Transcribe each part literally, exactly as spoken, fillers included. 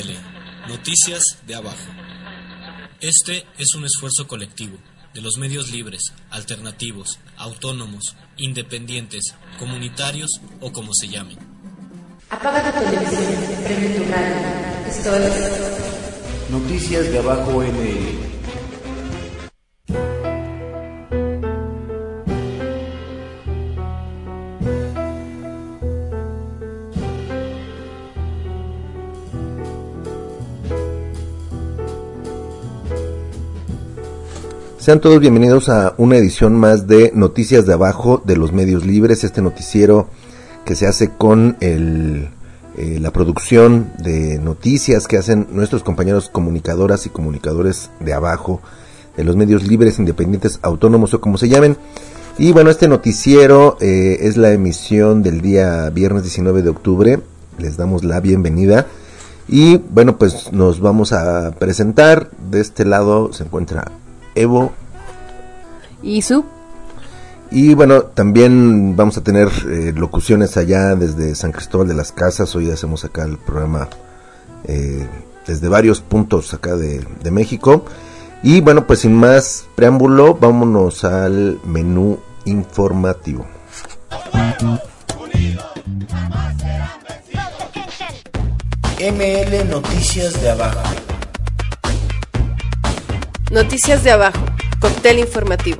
L, Noticias de Abajo. Este es un esfuerzo colectivo de los medios libres, alternativos, autónomos, independientes, comunitarios o como se llamen. Apaga tu televisión, prende tu radio. Esto es Noticias de Abajo N L. Sean todos bienvenidos a una edición más de Noticias de Abajo de los Medios Libres, este noticiero que se hace con el, eh, la producción de noticias que hacen nuestros compañeros comunicadoras y comunicadores de abajo, de los medios libres, independientes, autónomos o como se llamen. Y bueno, este noticiero eh, es la emisión del día viernes diecinueve de octubre, les damos la bienvenida. Y bueno, pues nos vamos a presentar. De este lado se encuentra Evo y Su. Y bueno, también vamos a tener eh, locuciones allá desde San Cristóbal de las Casas. Hoy hacemos acá el programa eh, desde varios puntos acá de, de México. Y bueno, pues sin más preámbulo, vámonos al menú informativo. M L Noticias de Abajo. Noticias de Abajo, cóctel informativo.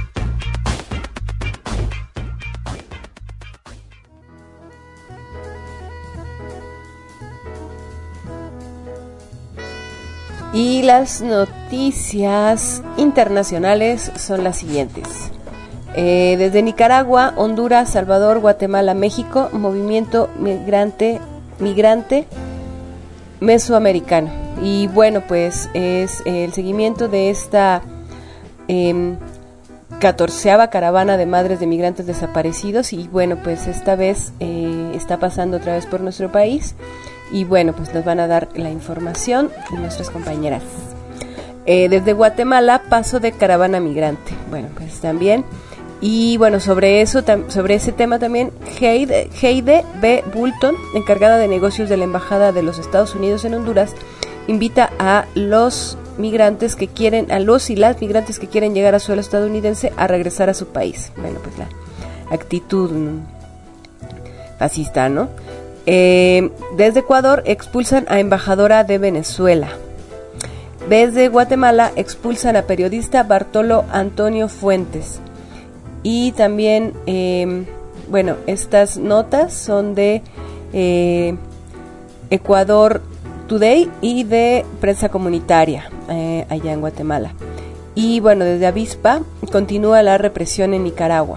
Y las noticias internacionales son las siguientes. Eh, desde Nicaragua, Honduras, Salvador, Guatemala, México, movimiento migrante, migrante mesoamericano. Y bueno, pues es el seguimiento de esta eh, catorceava caravana de madres de migrantes desaparecidos. Y bueno, pues esta vez eh, está pasando otra vez por nuestro país. Y bueno, pues nos van a dar la información nuestras compañeras. Eh, desde Guatemala, paso de caravana migrante. Bueno, pues también. Y bueno, sobre eso, tam, sobre ese tema también, Heide, Heide B. Bulton, encargada de negocios de la Embajada de los Estados Unidos en Honduras, invita a los migrantes que quieren, a los y las migrantes que quieren llegar a suelo estadounidense a regresar a su país. Bueno, pues la actitud fascista, ¿no? Eh, desde Ecuador expulsan a embajadora de Venezuela. Desde Guatemala expulsan a periodista Bartolo Antonio Fuentes. Y también, eh, bueno, estas notas son de eh, Ecuador Today y de Prensa Comunitaria, eh, allá en Guatemala. Y bueno, desde Avispa continúa la represión en Nicaragua.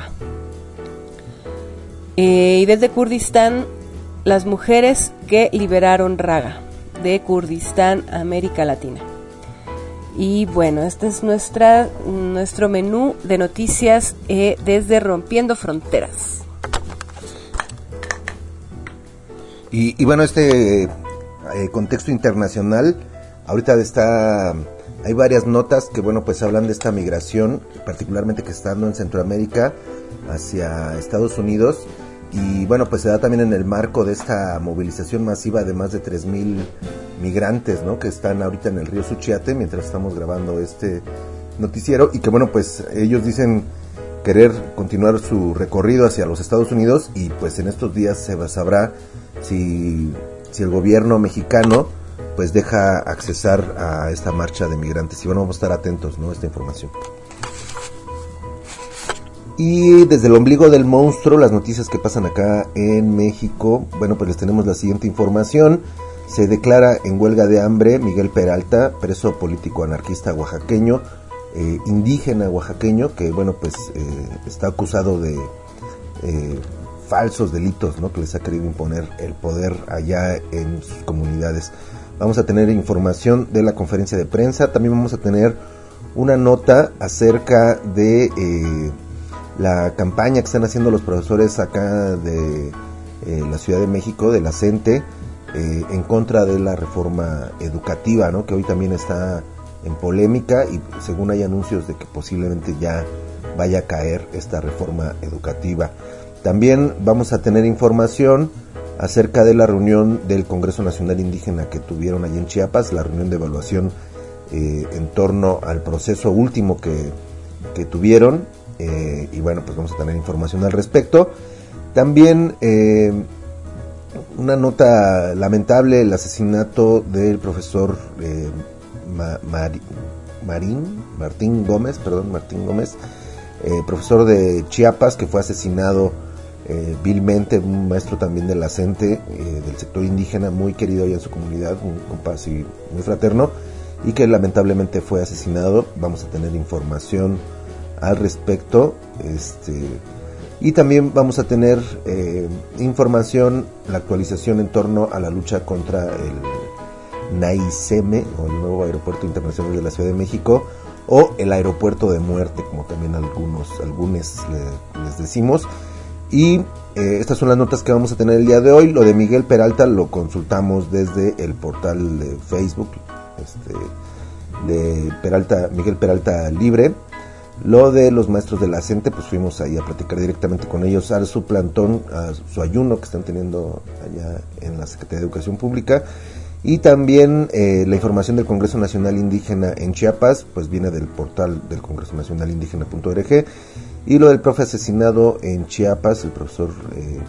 Eh, y desde Kurdistán, las mujeres que liberaron Raga, de Kurdistán, América Latina. Y bueno, este es nuestra nuestro menú de noticias eh, desde Rompiendo Fronteras. Y, y bueno, este eh, contexto internacional, ahorita está, hay varias notas que bueno, pues hablan de esta migración, particularmente que está dando en Centroamérica hacia Estados Unidos. Y bueno, pues se da también en el marco de esta movilización masiva de más de tres mil migrantes, ¿no? Que están ahorita en el río Suchiate mientras estamos grabando este noticiero. Y que bueno, pues ellos dicen querer continuar su recorrido hacia los Estados Unidos. Y pues en estos días se sabrá si, si el gobierno mexicano pues deja accesar a esta marcha de migrantes. Y bueno, vamos a estar atentos, ¿no? A esta información. Y desde el ombligo del monstruo, las noticias que pasan acá en México. Bueno, pues les tenemos la siguiente información. Se declara en huelga de hambre Miguel Peralta, preso político anarquista oaxaqueño, eh, indígena oaxaqueño, que bueno, pues eh, está acusado de eh, falsos delitos, ¿no? Que les ha querido imponer el poder allá en sus comunidades. Vamos a tener información de la conferencia de prensa. También vamos a tener una nota acerca de Eh, la campaña que están haciendo los profesores acá de eh, la Ciudad de México, de la CENTE, eh, en contra de la reforma educativa, ¿no? Que hoy también está en polémica y según hay anuncios de que posiblemente ya vaya a caer esta reforma educativa. También vamos a tener información acerca de la reunión del Congreso Nacional Indígena que tuvieron allí en Chiapas, la reunión de evaluación eh, en torno al proceso último que, que tuvieron, eh, y bueno, pues vamos a tener información al respecto. También eh, una nota lamentable, el asesinato del profesor eh, Ma, Mari, Marín, Martín Gómez, perdón, Martín Gómez, eh, profesor de Chiapas, que fue asesinado eh, vilmente, un maestro también de la CENTE, eh, del sector indígena, muy querido allá en su comunidad, un compa así muy fraterno, y que lamentablemente fue asesinado. Vamos a tener información al respecto, este, y también vamos a tener eh, información, la actualización en torno a la lucha contra el NAICEME, o el nuevo Aeropuerto Internacional de la Ciudad de México, o el Aeropuerto de Muerte, como también algunos, algunos le, les decimos. Y eh, estas son las notas que vamos a tener el día de hoy. Lo de Miguel Peralta lo consultamos desde el portal de Facebook, este, de Peralta, Miguel Peralta Libre. Lo de los maestros de la CENTE, pues fuimos ahí a platicar directamente con ellos a su plantón, a su ayuno que están teniendo allá en la Secretaría de Educación Pública. Y también eh, la información del Congreso Nacional Indígena en Chiapas, pues viene del portal del congreso nacional indígena punto org. Y lo del profe asesinado en Chiapas, el profesor eh,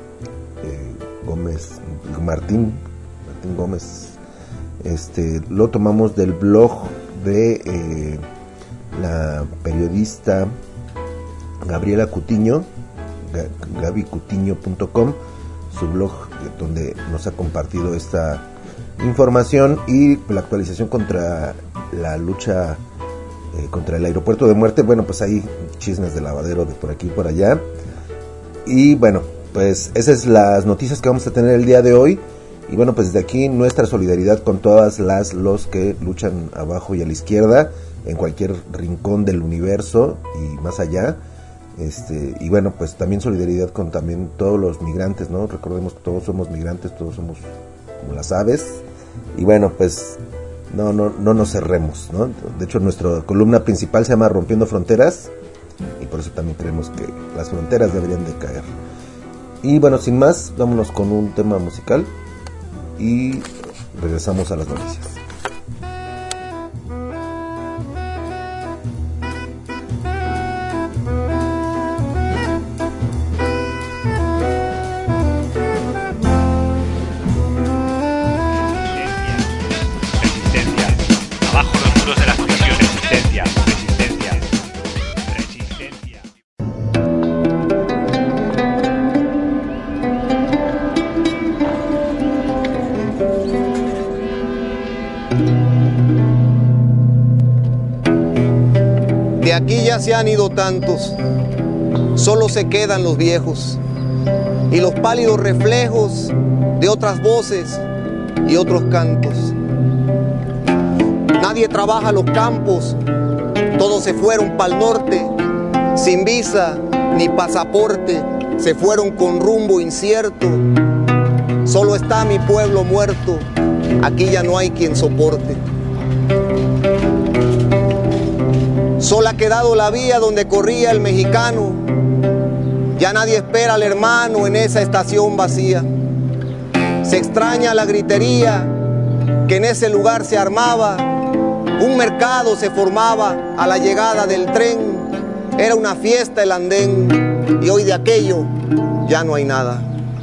eh, Gómez, Martín, Martín Gómez, este, lo tomamos del blog de eh, la periodista Gabriela Cutiño, gaby cutiño punto com, su blog donde nos ha compartido esta información y la actualización contra la lucha eh, contra el aeropuerto de Muerte. Bueno, pues hay chismes de lavadero de por aquí y por allá. Y bueno, pues esas son las noticias que vamos a tener el día de hoy. Y bueno, pues desde aquí nuestra solidaridad con todas las los que luchan abajo y a la izquierda, en cualquier rincón del universo y más allá. Este, y bueno, pues también solidaridad con también todos los migrantes, ¿no? Recordemos que todos somos migrantes, todos somos como las aves. Y bueno, pues no, no, no nos cerremos, ¿no? De hecho, nuestra columna principal se llama Rompiendo Fronteras, y por eso también creemos que las fronteras deberían de caer. Y bueno, sin más, vámonos con un tema musical y regresamos a las noticias. Aquí ya se han ido tantos, solo se quedan los viejos y los pálidos reflejos de otras voces y otros cantos. Nadie trabaja los campos, todos se fueron pa'l norte, sin visa ni pasaporte, se fueron con rumbo incierto. Solo está mi pueblo muerto, aquí ya no hay quien soporte. Sola ha quedado la vía donde corría el mexicano, ya nadie espera al hermano en esa estación vacía. Se extraña la gritería que en ese lugar se armaba, un mercado se formaba a la llegada del tren, era una fiesta el andén y hoy de aquello ya no hay nada.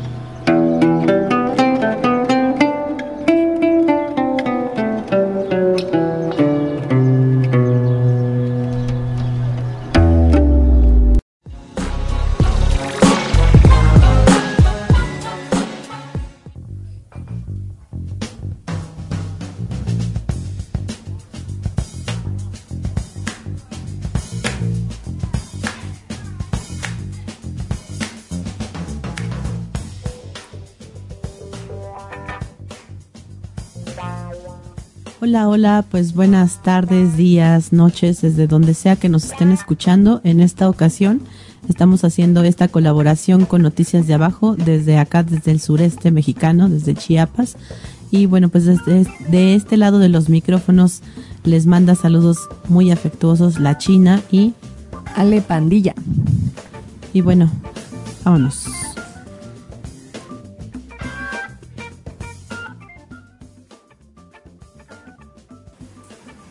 Hola, hola, pues buenas tardes, días, noches, desde donde sea que nos estén escuchando. En esta ocasión estamos haciendo esta colaboración con Noticias de Abajo, desde acá, desde el sureste mexicano, desde Chiapas. Y bueno, pues desde de este lado de los micrófonos les manda saludos muy afectuosos la China y Ale Pandilla. Y bueno, vámonos.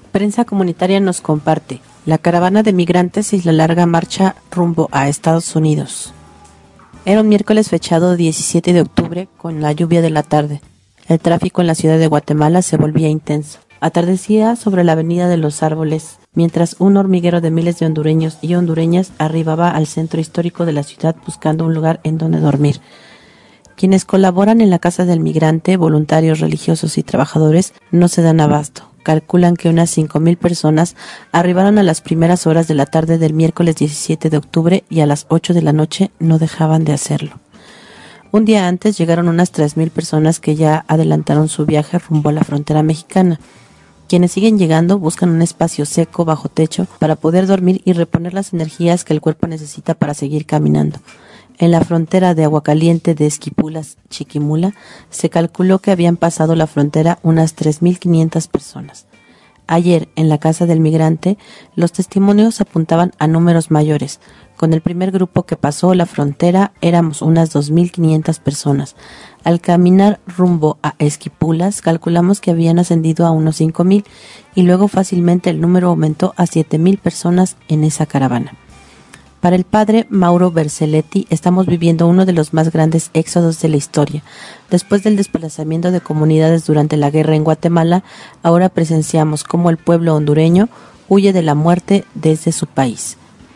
Prensa Comunitaria nos comparte: la caravana de migrantes y la larga marcha rumbo a Estados Unidos. Era un miércoles fechado diecisiete de octubre con la lluvia de la tarde. El tráfico en la ciudad de Guatemala se volvía intenso. Atardecía sobre la avenida de los Árboles, mientras un hormiguero de miles de hondureños y hondureñas arribaba al centro histórico de la ciudad buscando un lugar en donde dormir. Quienes colaboran en la Casa del Migrante, voluntarios religiosos y trabajadores, no se dan abasto. Calculan que unas cinco mil personas arribaron a las primeras horas de la tarde del miércoles diecisiete de octubre y a las ocho de la noche no dejaban de hacerlo. Un día antes llegaron unas tres mil personas que ya adelantaron su viaje rumbo a la frontera mexicana. Quienes siguen llegando buscan un espacio seco bajo techo para poder dormir y reponer las energías que el cuerpo necesita para seguir caminando. En la frontera de Aguacaliente de Esquipulas, Chiquimula, se calculó que habían pasado la frontera unas tres mil quinientas personas. Ayer, en la Casa del Migrante, los testimonios apuntaban a números mayores. Con el primer grupo que pasó la frontera éramos unas dos mil quinientas personas. Al caminar rumbo a Esquipulas, calculamos que habían ascendido a unos cinco mil y luego fácilmente el número aumentó a siete mil personas en esa caravana. Para el padre Mauro Berceletti, estamos viviendo uno de los más grandes éxodos de la historia. Después del desplazamiento de comunidades durante la guerra en Guatemala, ahora presenciamos cómo el pueblo hondureño huye de la muerte desde su país.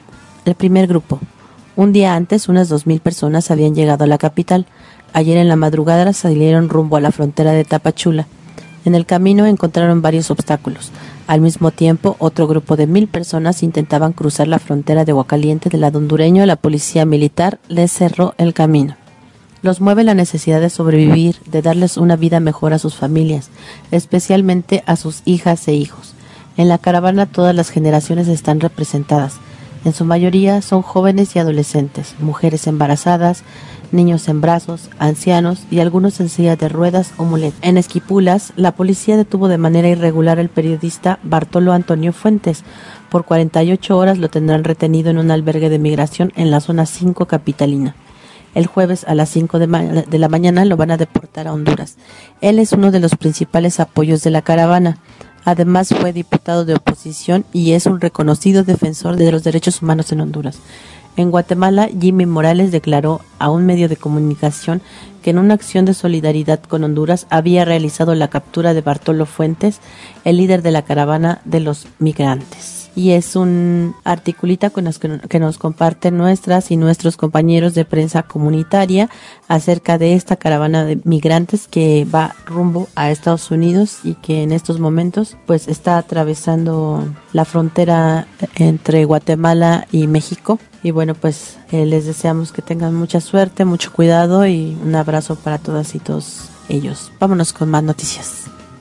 El primer grupo. Un día antes, unas dos mil personas habían llegado a la capital. Ayer en la madrugada salieron rumbo a la frontera de Tapachula. En el camino encontraron varios obstáculos. Al mismo tiempo, otro grupo de mil personas intentaban cruzar la frontera de Aguacaliente del lado hondureño. La policía militar les cerró el camino. Los mueve la necesidad de sobrevivir, de darles una vida mejor a sus familias, especialmente a sus hijas e hijos. En la caravana todas las generaciones están representadas. En su mayoría son jóvenes y adolescentes, mujeres embarazadas, niños en brazos, ancianos y algunos en silla de ruedas o muletas. En Esquipulas, la policía detuvo de manera irregular al periodista Bartolo Antonio Fuentes. Por cuarenta y ocho horas lo tendrán retenido en un albergue de migración en la zona cinco capitalina. El jueves a las cinco de, ma- de la mañana lo van a deportar a Honduras. Él es uno de los principales apoyos de la caravana. Además fue diputado de oposición y es un reconocido defensor de los derechos humanos en Honduras. En Guatemala, Jimmy Morales declaró a un medio de comunicación que en una acción de solidaridad con Honduras había realizado la captura de Bartolo Fuentes, el líder de la caravana de los migrantes. Y es un articulita con los que, que nos comparten nuestras y nuestros compañeros de prensa comunitaria acerca de esta caravana de migrantes que va rumbo a Estados Unidos y que en estos momentos pues está atravesando la frontera entre Guatemala y México. Y bueno, pues eh, les deseamos que tengan mucha suerte, mucho cuidado y un abrazo para todas y todos ellos. Vámonos con más noticias.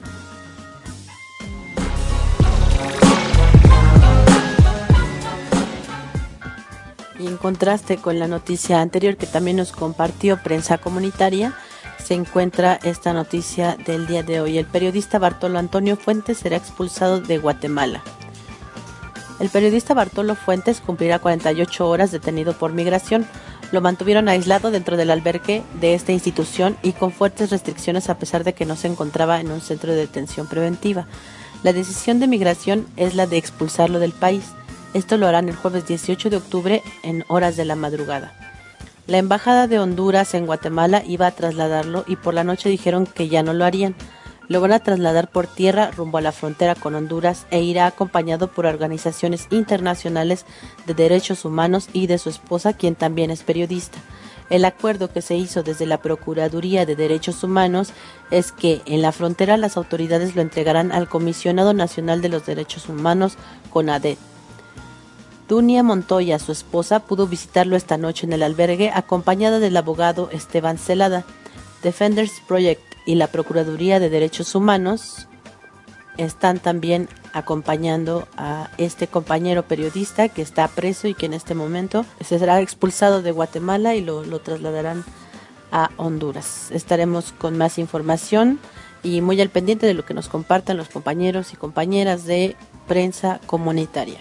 Y en contraste con la noticia anterior que también nos compartió Prensa Comunitaria, se encuentra esta noticia del día de hoy. El periodista Bartolo Antonio Fuentes será expulsado de Guatemala. El periodista Bartolo Fuentes cumplirá cuarenta y ocho horas detenido por migración. Lo mantuvieron aislado dentro del albergue de esta institución y con fuertes restricciones a pesar de que no se encontraba en un centro de detención preventiva. La decisión de migración es la de expulsarlo del país. Esto lo harán el jueves dieciocho de octubre en horas de la madrugada. La embajada de Honduras en Guatemala iba a trasladarlo y por la noche dijeron que ya no lo harían. Lo van a trasladar por tierra rumbo a la frontera con Honduras e irá acompañado por organizaciones internacionales de derechos humanos y de su esposa, quien también es periodista. El acuerdo que se hizo desde la Procuraduría de Derechos Humanos es que en la frontera las autoridades lo entregarán al Comisionado Nacional de los Derechos Humanos, CONADET. Dunia Montoya, su esposa, pudo visitarlo esta noche en el albergue acompañada del abogado Esteban Celada. Defenders Project y la Procuraduría de Derechos Humanos están también acompañando a este compañero periodista que está preso y que en este momento se será expulsado de Guatemala y lo, lo trasladarán a Honduras. Estaremos con más información y muy al pendiente de lo que nos compartan los compañeros y compañeras de Prensa Comunitaria.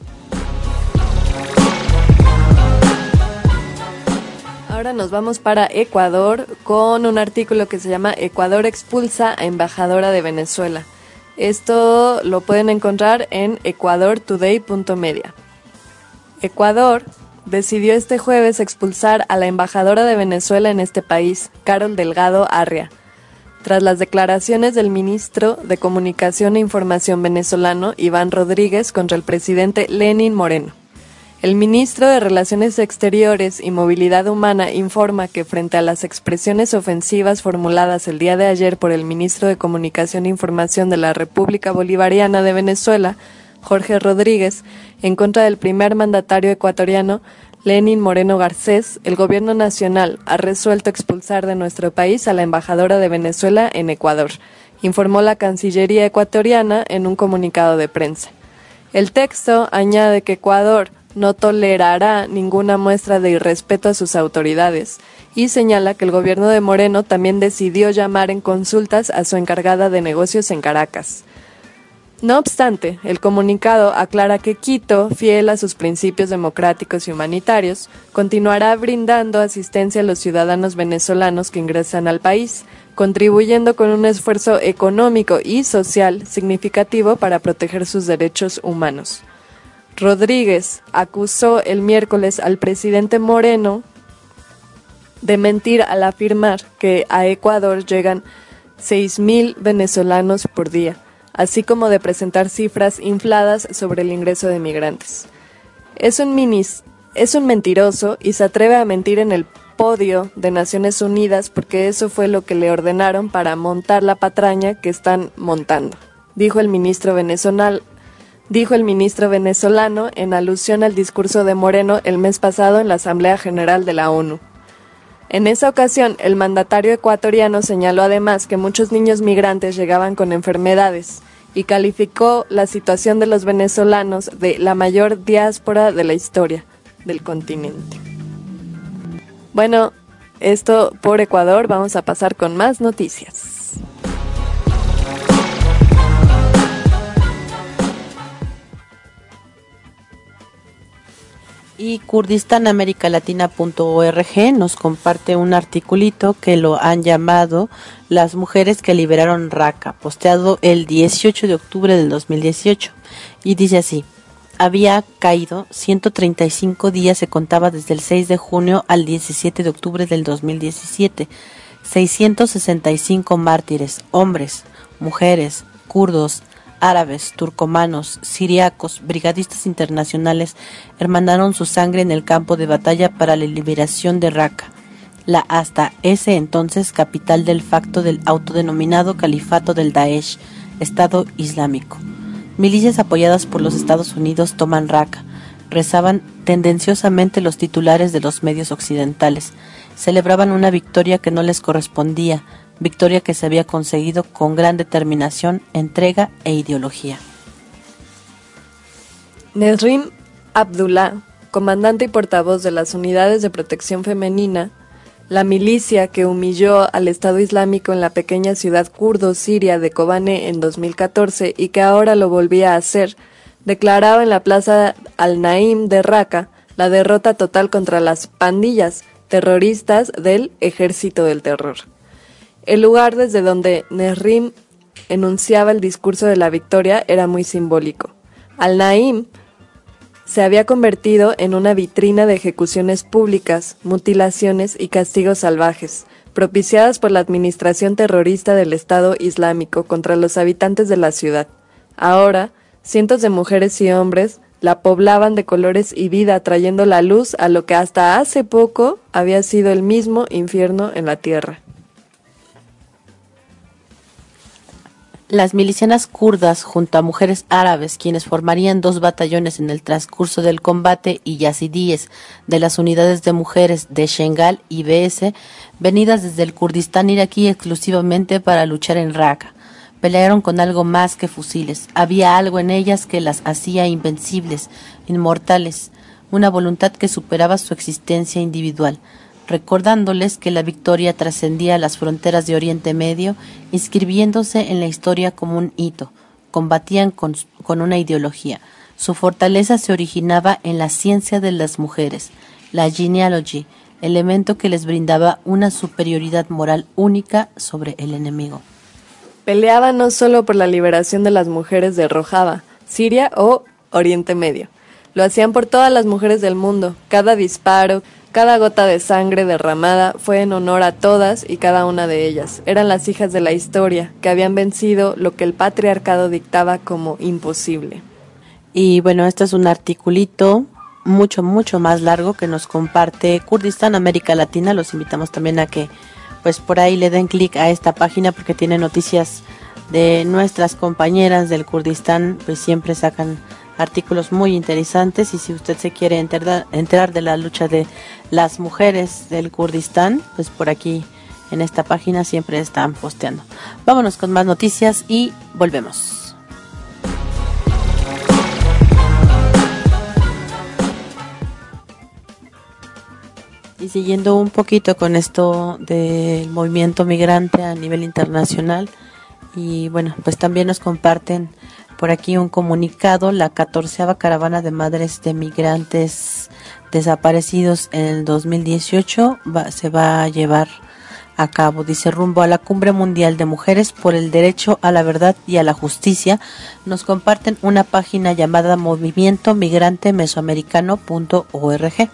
Ahora nos vamos para Ecuador con un artículo que se llama Ecuador expulsa a embajadora de Venezuela. Esto lo pueden encontrar en ecuador today punto media. Ecuador decidió este jueves expulsar a la embajadora de Venezuela en este país, Carol Delgado Arria, tras las declaraciones del ministro de Comunicación e Información venezolano, Iván Rodríguez, contra el presidente Lenín Moreno. El ministro de Relaciones Exteriores y Movilidad Humana informa que frente a las expresiones ofensivas formuladas el día de ayer por el ministro de Comunicación e Información de la República Bolivariana de Venezuela, Jorge Rodríguez, en contra del primer mandatario ecuatoriano, Lenín Moreno Garcés, el gobierno nacional ha resuelto expulsar de nuestro país a la embajadora de Venezuela en Ecuador, informó la Cancillería ecuatoriana en un comunicado de prensa. El texto añade que Ecuador no tolerará ninguna muestra de irrespeto a sus autoridades y señala que el gobierno de Moreno también decidió llamar en consultas a su encargada de negocios en Caracas. No obstante, el comunicado aclara que Quito, fiel a sus principios democráticos y humanitarios, continuará brindando asistencia a los ciudadanos venezolanos que ingresan al país, contribuyendo con un esfuerzo económico y social significativo para proteger sus derechos humanos. Rodríguez acusó el miércoles al presidente Moreno de mentir al afirmar que a Ecuador llegan seis mil venezolanos por día, así como de presentar cifras infladas sobre el ingreso de migrantes. Es un, minis, es un mentiroso y se atreve a mentir en el podio de Naciones Unidas porque eso fue lo que le ordenaron para montar la patraña que están montando, dijo el ministro venezolano. Dijo el ministro venezolano en alusión al discurso de Moreno el mes pasado en la Asamblea General de la ONU. En esa ocasión, el mandatario ecuatoriano señaló además que muchos niños migrantes llegaban con enfermedades y calificó la situación de los venezolanos de la mayor diáspora de la historia del continente. Bueno, esto por Ecuador, vamos a pasar con más noticias. Y Kurdistán América Latina punto org nos comparte un articulito que lo han llamado Las mujeres que liberaron Raqqa, posteado el dieciocho de octubre del dos mil dieciocho, y dice así: había caído ciento treinta y cinco días, se contaba desde el seis de junio al diecisiete de octubre del dos mil diecisiete, seiscientos sesenta y cinco mártires, hombres, mujeres, kurdos, árabes, turcomanos, siriacos, brigadistas internacionales hermanaron su sangre en el campo de batalla para la liberación de Raqqa, la hasta ese entonces capital del facto del autodenominado Califato del Daesh, Estado Islámico. Milicias apoyadas por los Estados Unidos toman Raqqa, rezaban tendenciosamente los titulares de los medios occidentales, celebraban una victoria que no les correspondía, victoria que se había conseguido con gran determinación, entrega e ideología. Nesrin Abdullah, comandante y portavoz de las Unidades de Protección Femenina, la milicia que humilló al Estado Islámico en la pequeña ciudad kurdo siria de Kobane en dos mil catorce y que ahora lo volvía a hacer, declaraba en la plaza Al-Naim de Raqqa la derrota total contra las pandillas terroristas del Ejército del Terror. El lugar desde donde Nesrin enunciaba el discurso de la victoria era muy simbólico. Al-Naim se había convertido en una vitrina de ejecuciones públicas, mutilaciones y castigos salvajes, propiciadas por la administración terrorista del Estado Islámico contra los habitantes de la ciudad. Ahora, cientos de mujeres y hombres la poblaban de colores y vida, trayendo la luz a lo que hasta hace poco había sido el mismo infierno en la tierra. Las milicianas kurdas, junto a mujeres árabes, quienes formarían dos batallones en el transcurso del combate, y yazidíes de las unidades de mujeres de Shengal y B S, venidas desde el Kurdistán iraquí exclusivamente para luchar en Raqqa, pelearon con algo más que fusiles. Había algo en ellas que las hacía invencibles, inmortales, una voluntad que superaba su existencia individual, recordándoles que la victoria trascendía las fronteras de Oriente Medio, inscribiéndose en la historia como un hito. Combatían con, con una ideología. Su fortaleza se originaba en la ciencia de las mujeres, la genealogy, elemento que les brindaba una superioridad moral única sobre el enemigo. Peleaba no solo por la liberación de las mujeres de Rojava, Siria o Oriente Medio. Lo hacían por todas las mujeres del mundo. Cada disparo, cada gota de sangre derramada fue en honor a todas y cada una de ellas. Eran las hijas de la historia, que habían vencido lo que el patriarcado dictaba como imposible. Y bueno, este es un articulito mucho, mucho más largo que nos comparte Kurdistán América Latina. Los invitamos también a que pues por ahí le den clic a esta página porque tiene noticias de nuestras compañeras del Kurdistán, pues siempre sacan artículos muy interesantes, y si usted se quiere enterar, enterar de la lucha de las mujeres del Kurdistán, pues por aquí en esta página siempre están posteando. Vámonos con más noticias y volvemos. Y siguiendo un poquito con esto del movimiento migrante a nivel internacional, y bueno, pues también nos comparten por aquí un comunicado. La catorceava caravana de madres de migrantes desaparecidos en el dos mil dieciocho va, se va a llevar a cabo, dice, rumbo a la Cumbre Mundial de Mujeres por el Derecho a la Verdad y a la Justicia. Nos comparten una página llamada movimiento migrante mesoamericano punto org.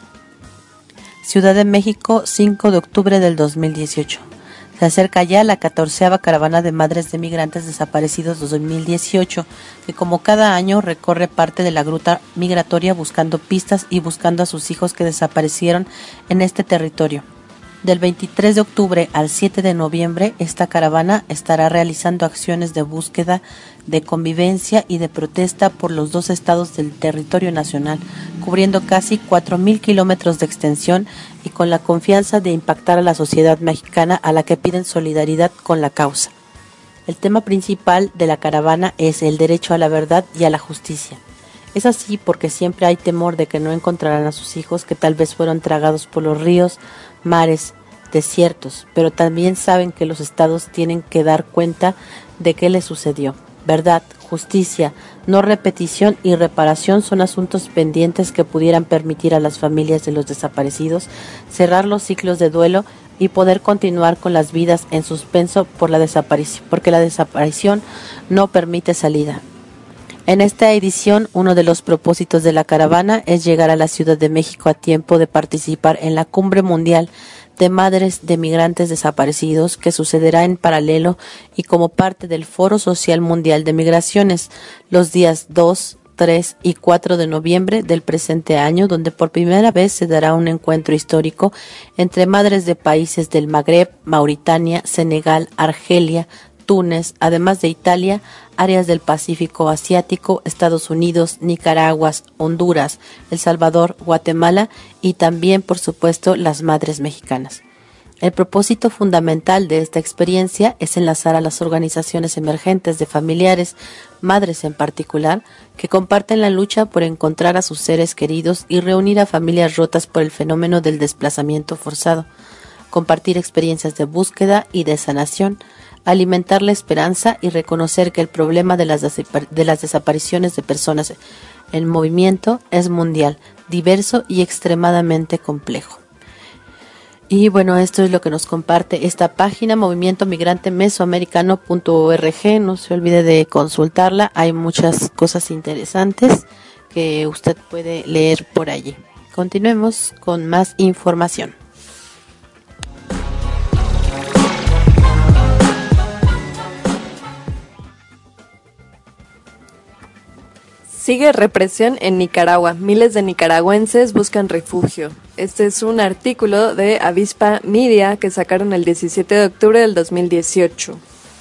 Ciudad de México, cinco de octubre del dos mil dieciocho. Se acerca ya la catorceava caravana de madres de migrantes desaparecidos dos mil dieciocho, que como cada año recorre parte de la gruta migratoria buscando pistas y buscando a sus hijos que desaparecieron en este territorio. Del veintitrés de octubre al siete de noviembre, esta caravana estará realizando acciones de búsqueda, de convivencia y de protesta por los dos estados del territorio nacional, cubriendo casi cuatro mil kilómetros de extensión y con la confianza de impactar a la sociedad mexicana, a la que piden solidaridad con la causa. El tema principal de la caravana es el derecho a la verdad y a la justicia. Es así porque siempre hay temor de que no encontrarán a sus hijos, que tal vez fueron tragados por los ríos, mares, desiertos, pero también saben que los estados tienen que dar cuenta de qué les sucedió. Verdad, justicia, no repetición y reparación son asuntos pendientes que pudieran permitir a las familias de los desaparecidos cerrar los ciclos de duelo y poder continuar con las vidas en suspenso por la desaparición, porque la desaparición no permite salida. En esta edición, uno de los propósitos de la caravana es llegar a la Ciudad de México a tiempo de participar en la Cumbre Mundial de Madres de Migrantes Desaparecidos, que sucederá en paralelo y como parte del Foro Social Mundial de Migraciones los días dos, tres y cuatro de noviembre del presente año, donde por primera vez se dará un encuentro histórico entre madres de países del Magreb, Mauritania, Senegal, Argelia, Túnez, además de Italia, áreas del Pacífico Asiático, Estados Unidos, Nicaragua, Honduras, El Salvador, Guatemala y también, por supuesto, las madres mexicanas. El propósito fundamental de esta experiencia es enlazar a las organizaciones emergentes de familiares, madres en particular, que comparten la lucha por encontrar a sus seres queridos y reunir a familias rotas por el fenómeno del desplazamiento forzado, compartir experiencias de búsqueda y de sanación, alimentar la esperanza y reconocer que el problema de las, de las desapariciones de personas en movimiento es mundial, diverso y extremadamente complejo. Y bueno, esto es lo que nos comparte esta página, movimiento migrante mesoamericano punto org. No se olvide de consultarla, hay muchas cosas interesantes que usted puede leer por allí. Continuemos con más información. Sigue represión en Nicaragua. Miles de nicaragüenses buscan refugio. Este es un artículo de Avispa Media que sacaron el diecisiete de octubre del dos mil dieciocho.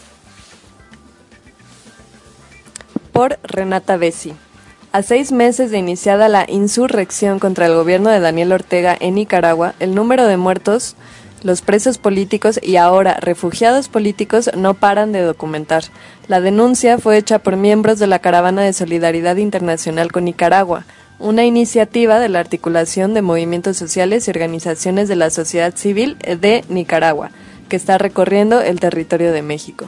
Por Renata Bessi. A seis meses de iniciada la insurrección contra el gobierno de Daniel Ortega en Nicaragua, el número de muertos, los presos políticos y ahora refugiados políticos no paran de documentar. La denuncia fue hecha por miembros de la Caravana de Solidaridad Internacional con Nicaragua, una iniciativa de la articulación de movimientos sociales y organizaciones de la sociedad civil de Nicaragua, que está recorriendo el territorio de México.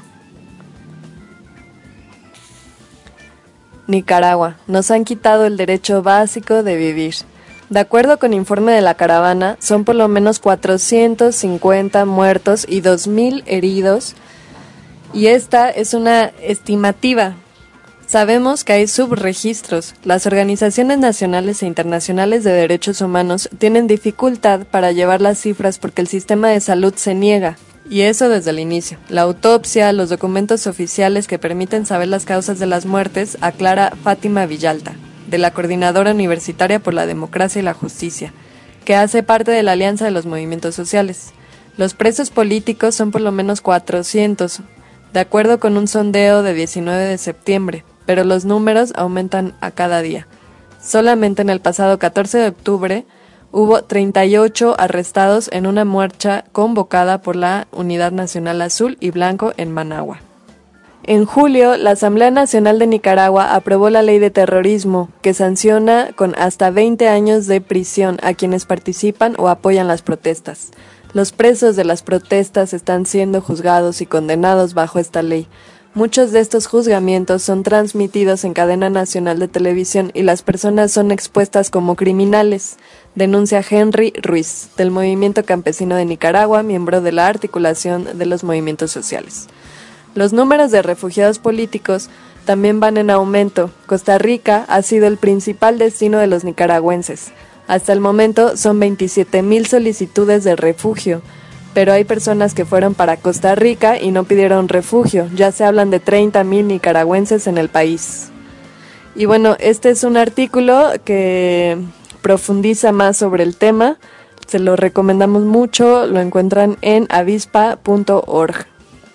Nicaragua, nos han quitado el derecho básico de vivir. De acuerdo con informe de la caravana, son por lo menos cuatrocientos cincuenta muertos y dos mil heridos Y esta es una estimativa. Sabemos que hay subregistros. Las organizaciones nacionales e internacionales de derechos humanos tienen dificultad para llevar las cifras porque el sistema de salud se niega. Y eso desde el inicio. La autopsia, los documentos oficiales que permiten saber las causas de las muertes, aclara Fátima Villalta, de la Coordinadora Universitaria por la Democracia y la Justicia, que hace parte de la Alianza de los Movimientos Sociales. Los presos políticos son por lo menos cuatrocientos, de acuerdo con un sondeo de diecinueve de septiembre, pero los números aumentan a cada día. Solamente en el pasado catorce de octubre hubo treinta y ocho arrestados en una marcha convocada por la Unidad Nacional Azul y Blanco en Managua. En julio, la Asamblea Nacional de Nicaragua aprobó la ley de terrorismo, que sanciona con hasta veinte años de prisión a quienes participan o apoyan las protestas. Los presos de las protestas están siendo juzgados y condenados bajo esta ley. Muchos de estos juzgamientos son transmitidos en cadena nacional de televisión y las personas son expuestas como criminales, denuncia Henry Ruiz, del Movimiento Campesino de Nicaragua, miembro de la articulación de los movimientos sociales. Los números de refugiados políticos también van en aumento. Costa Rica ha sido el principal destino de los nicaragüenses. Hasta el momento son veintisiete mil solicitudes de refugio, pero hay personas que fueron para Costa Rica y no pidieron refugio. Ya se hablan de treinta mil nicaragüenses en el país. Y bueno, este es un artículo que profundiza más sobre el tema. Se lo recomendamos mucho. Lo encuentran en avispa punto org.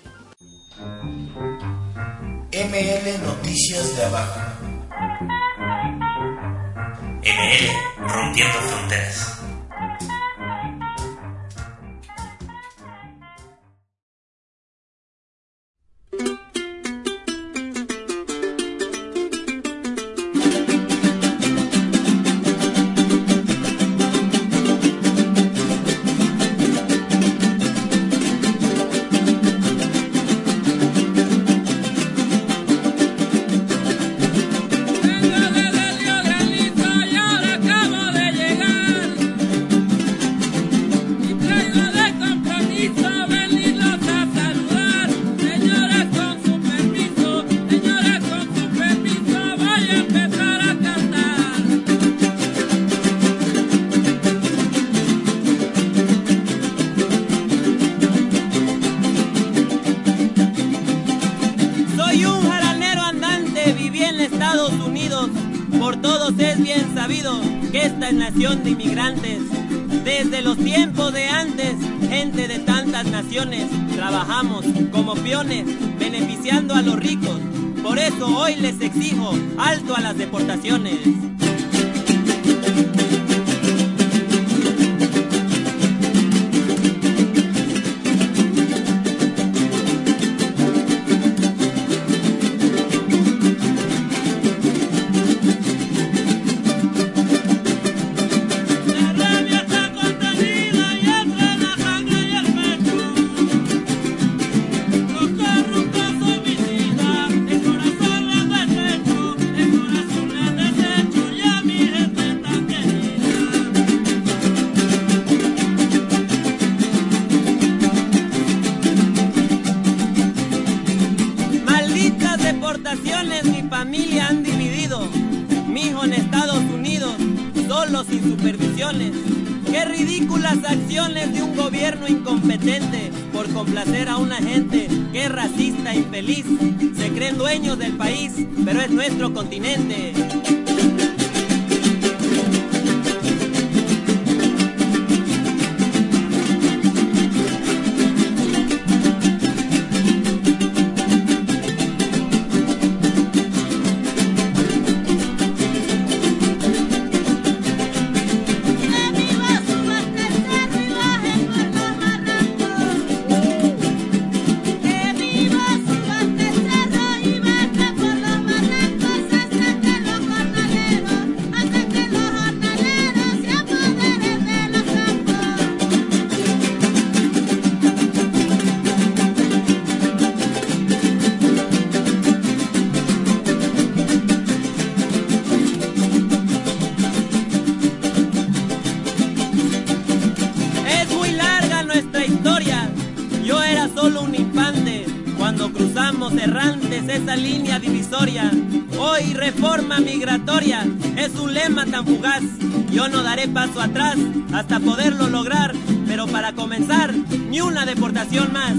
M L Noticias de Abajo. M L Rompiendo Fronteras. De inmigrantes, desde los tiempos de antes, gente de tantas naciones, trabajamos como peones, beneficiando a los ricos. Por eso hoy les exijo alto a las deportaciones. Sin supervisiones. Qué ridículas acciones de un gobierno incompetente por complacer a una gente que es racista e infeliz. Se creen dueños del país, pero es nuestro continente. Viva su los errantes esa línea divisoria. Hoy reforma migratoria es un lema tan fugaz. Yo no daré paso atrás hasta poderlo lograr, pero para comenzar, ni una deportación más.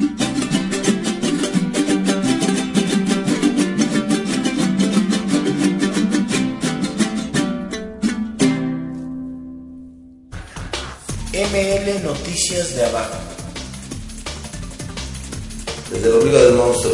M L Noticias de Abajo. Desde el ombligo del monstruo.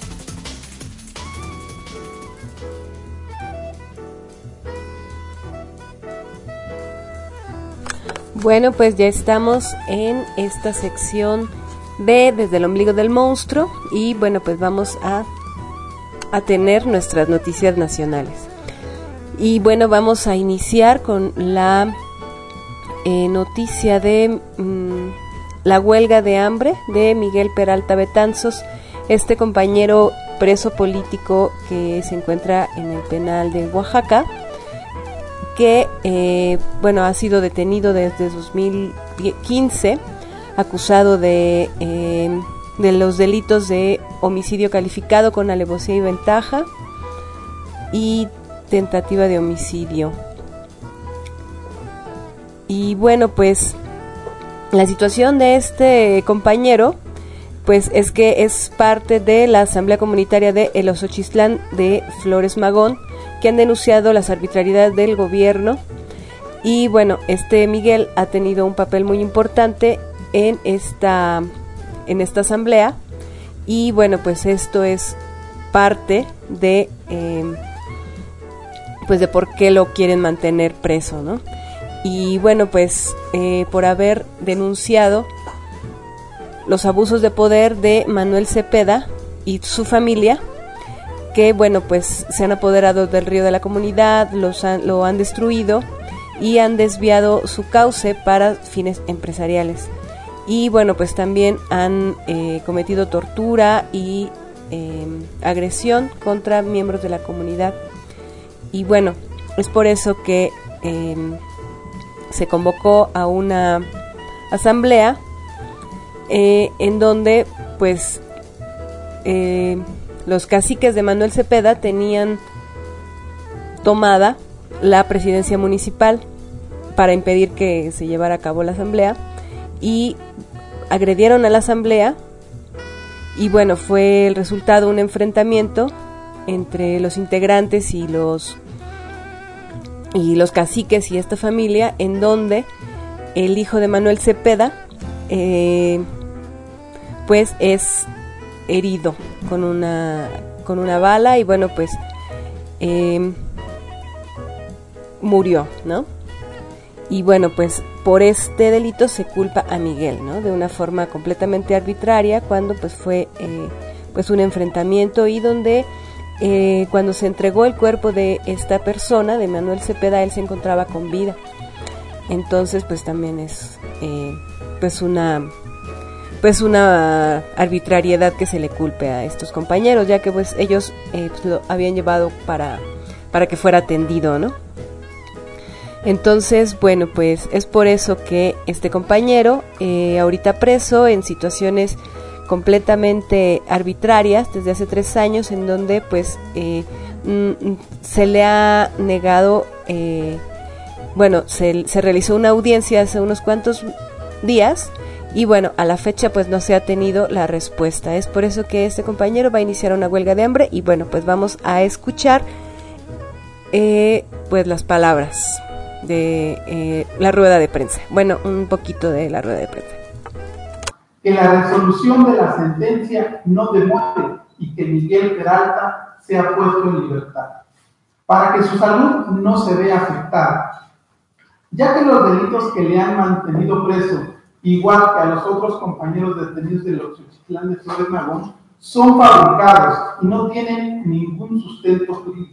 Bueno, pues ya estamos en esta sección de Desde el ombligo del monstruo y bueno, pues vamos a, a tener nuestras noticias nacionales. Y bueno, vamos a iniciar con la eh, noticia de mmm, la huelga de hambre de Miguel Peralta Betanzos, este compañero preso político que se encuentra en el penal de Oaxaca, que eh, bueno, ha sido detenido desde dos mil quince, acusado de, eh, de los delitos de homicidio calificado con alevosía y ventaja y tentativa de homicidio. Y bueno, pues la situación de este compañero pues es que es parte de la Asamblea Comunitaria de El Osochitlán de Flores Magón, que han denunciado las arbitrariedades del gobierno. Y bueno, este Miguel ha tenido un papel muy importante en esta, en esta asamblea. Y bueno, pues esto es parte de, eh, pues de por qué lo quieren mantener preso, ¿no? Y bueno, pues eh, por haber denunciado los abusos de poder de Manuel Cepeda y su familia, que bueno, pues se han apoderado del río de la comunidad, los han, lo han destruido y han desviado su cauce para fines empresariales. Y bueno, pues también han eh, cometido tortura y eh, agresión contra miembros de la comunidad. Y bueno, es por eso que eh, se convocó a una asamblea eh, en donde pues eh, los caciques de Manuel Cepeda tenían tomada la presidencia municipal para impedir que se llevara a cabo la asamblea, y agredieron a la asamblea. Y bueno, fue el resultado un enfrentamiento entre los integrantes y los y los caciques y esta familia, en donde el hijo de Manuel Cepeda eh, pues es herido con una con una bala y bueno, pues eh, murió, ¿no? Y bueno, pues por este delito se culpa a Miguel, ¿no? De una forma completamente arbitraria, cuando pues fue eh, pues un enfrentamiento, y donde eh, cuando se entregó el cuerpo de esta persona, de Manuel Cepeda, él se encontraba con vida. Entonces pues también es eh, pues una pues una arbitrariedad que se le culpe a estos compañeros, ya que pues ellos eh, pues, lo habían llevado para para que fuera atendido, ¿no? Entonces, bueno, pues es por eso que este compañero, eh, ahorita preso en situaciones completamente arbitrarias desde hace tres años, en donde pues eh, mm, se le ha negado, eh, bueno, se, se realizó una audiencia hace unos cuantos días, y bueno, a la fecha pues no se ha tenido la respuesta. Es por eso que este compañero va a iniciar una huelga de hambre, y bueno, pues vamos a escuchar eh, pues las palabras de eh, la rueda de prensa. Bueno, un poquito de la rueda de prensa. Que la resolución de la sentencia no demore y que Miguel Peralta sea puesto en libertad, para que su salud no se vea afectada, ya que los delitos que le han mantenido preso, igual que a los otros compañeros detenidos del Osochitlán de Flores Magón, son fabricados y no tienen ningún sustento jurídico.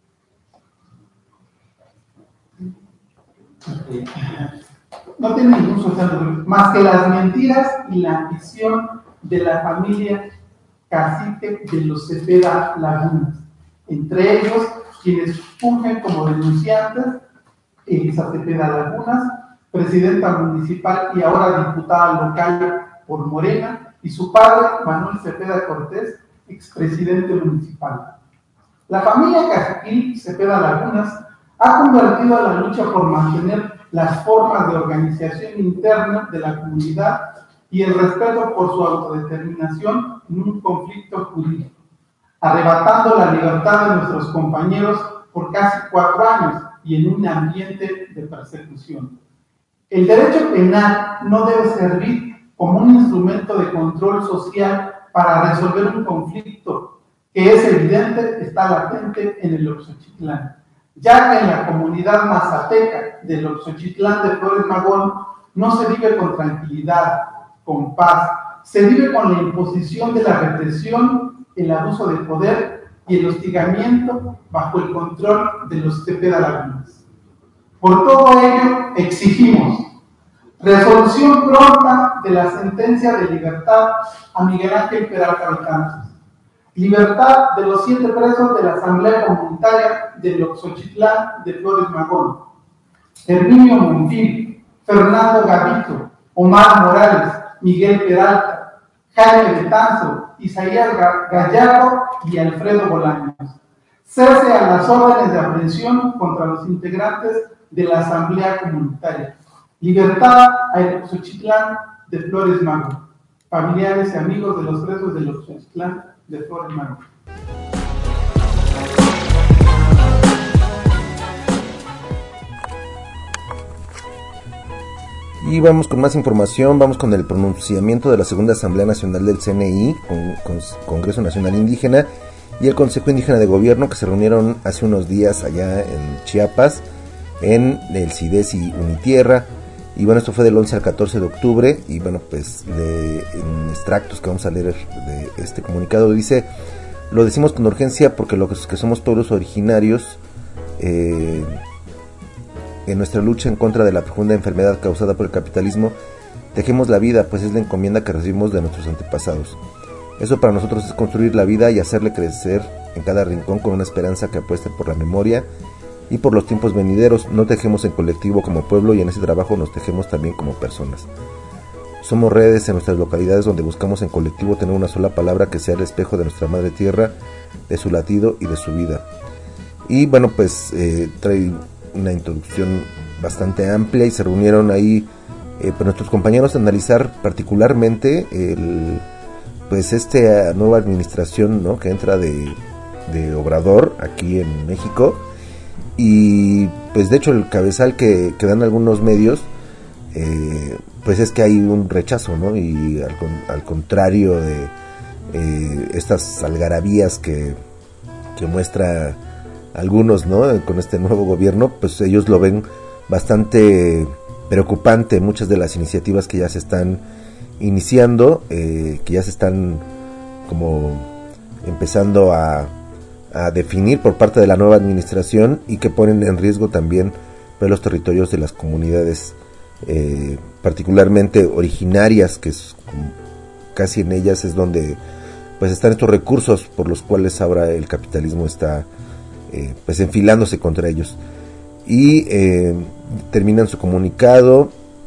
No tiene ningún sustento más que las mentiras y la ambición de la familia cacique de los Cepeda Lagunas, entre ellos quienes fungen como denunciantes: Elisa Cepeda Lagunas, presidenta municipal y ahora diputada local por Morena, y su padre Manuel Cepeda Cortés, expresidente municipal. La familia Caciquil Cepeda Lagunas ha convertido a la lucha por mantener las formas de organización interna de la comunidad y el respeto por su autodeterminación en un conflicto jurídico, arrebatando la libertad de nuestros compañeros por casi cuatro años y en un ambiente de persecución. El derecho penal no debe servir como un instrumento de control social para resolver un conflicto que es evidente está latente en el Oxochitlán, ya que en la comunidad mazateca del Oxochitlán de Flores Magón no se vive con tranquilidad, con paz, se vive con la imposición de la represión, el abuso de poder y el hostigamiento bajo el control de los Cepeda Lagunas. Por todo ello, exigimos resolución pronta de la sentencia de libertad a Miguel Ángel Peralta Betanzos, libertad de los siete presos de la Asamblea Comunitaria del Oxochitlán de Flores Magón, Herminio Monfil, Fernando Gavito, Omar Morales, Miguel Peralta, Jaime Betanzo, Isaías Gallardo y Alfredo Bolaños. Cese a las órdenes de aprehensión contra los integrantes de la Asamblea Comunitaria. Libertad a Oxochitlán de Flores Magón. Familiares y amigos de los presos del Oxochitlán de Flores Magón. Y vamos con más información, vamos con el pronunciamiento de la Segunda Asamblea Nacional del C N I, con, con Congreso Nacional Indígena, y el Consejo Indígena de Gobierno, que se reunieron hace unos días allá en Chiapas, en el CIDES y Unitierra. Y bueno, esto fue del once al catorce de octubre, y bueno, pues de, en extractos que vamos a leer de este comunicado dice: lo decimos con urgencia porque los que somos pueblos originarios, eh, en nuestra lucha en contra de la profunda enfermedad causada por el capitalismo, dejemos la vida, pues es la encomienda que recibimos de nuestros antepasados. Eso para nosotros es construir la vida y hacerle crecer en cada rincón con una esperanza que apueste por la memoria y por los tiempos venideros. No tejemos en colectivo como pueblo, y en ese trabajo nos tejemos también como personas. Somos redes en nuestras localidades donde buscamos en colectivo tener una sola palabra que sea el espejo de nuestra madre tierra, de su latido y de su vida. Y bueno, pues eh, trae una introducción bastante amplia, y se reunieron ahí eh, pues nuestros compañeros a analizar particularmente el, pues esta nueva administración, ¿no?, que entra de, de Obrador aquí en México. Y pues de hecho el cabezal que, que dan algunos medios, eh, pues es que hay un rechazo, ¿no? Y al, al contrario de eh, estas algarabías que, que muestra algunos, ¿no?, con este nuevo gobierno, pues ellos lo ven bastante preocupante, muchas de las iniciativas que ya se están iniciando, eh, que ya se están como empezando a a definir por parte de la nueva administración, y que ponen en riesgo también pues, los territorios de las comunidades eh, particularmente originarias, que es casi en ellas es donde pues están estos recursos por los cuales ahora el capitalismo está eh, pues enfilándose contra ellos. Y eh, terminan su comunicado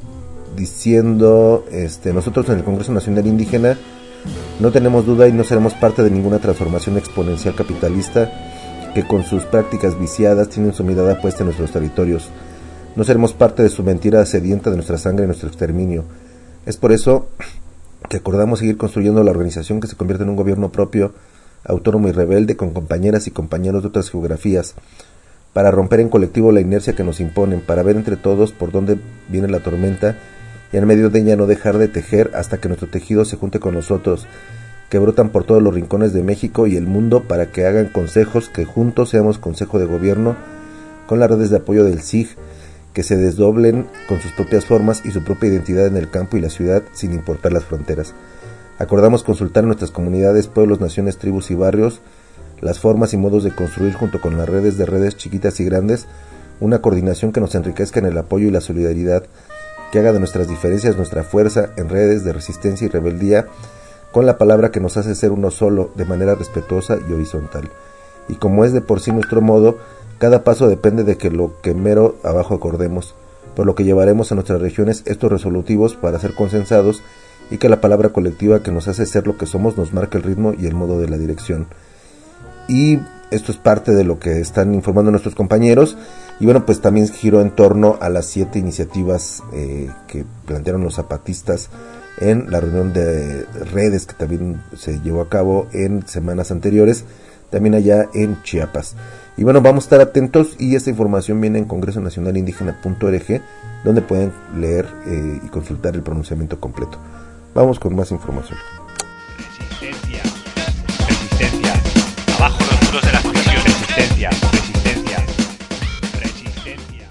diciendo: este, nosotros en el Congreso Nacional Indígena no tenemos duda y no seremos parte de ninguna transformación exponencial capitalista que con sus prácticas viciadas tienen su mirada puesta en nuestros territorios. No seremos parte de su mentira sedienta de nuestra sangre y nuestro exterminio. Es por eso que acordamos seguir construyendo la organización que se convierte en un gobierno propio, autónomo y rebelde, con compañeras y compañeros de otras geografías, para romper en colectivo la inercia que nos imponen, para ver entre todos por dónde viene la tormenta, y en medio de ella no dejar de tejer hasta que nuestro tejido se junte con nosotros, que brotan por todos los rincones de México y el mundo, para que hagan consejos, que juntos seamos consejo de gobierno, con las redes de apoyo del S I G, que se desdoblen con sus propias formas y su propia identidad en el campo y la ciudad, sin importar las fronteras. Acordamos consultar en nuestras comunidades, pueblos, naciones, tribus y barrios las formas y modos de construir, junto con las redes de redes chiquitas y grandes, una coordinación que nos enriquezca en el apoyo y la solidaridad, que haga de nuestras diferencias nuestra fuerza en redes de resistencia y rebeldía, con la palabra que nos hace ser uno solo, de manera respetuosa y horizontal. Y como es de por sí nuestro modo, cada paso depende de que lo que mero abajo acordemos, por lo que llevaremos a nuestras regiones estos resolutivos para ser consensados y que la palabra colectiva que nos hace ser lo que somos nos marca el ritmo y el modo de la dirección. Y esto es parte de lo que están informando nuestros compañeros. Y bueno, pues también giró en torno a las siete iniciativas eh, que plantearon los zapatistas en la reunión de redes que también se llevó a cabo en semanas anteriores, también allá en Chiapas. Y bueno, vamos a estar atentos, y esta información viene en congreso nacional indígena punto org, donde pueden leer eh, y consultar el pronunciamiento completo. Vamos con más información. Resistencia, resistencia, abajo los muros de la prisión, resistencia, resistencia, resistencia.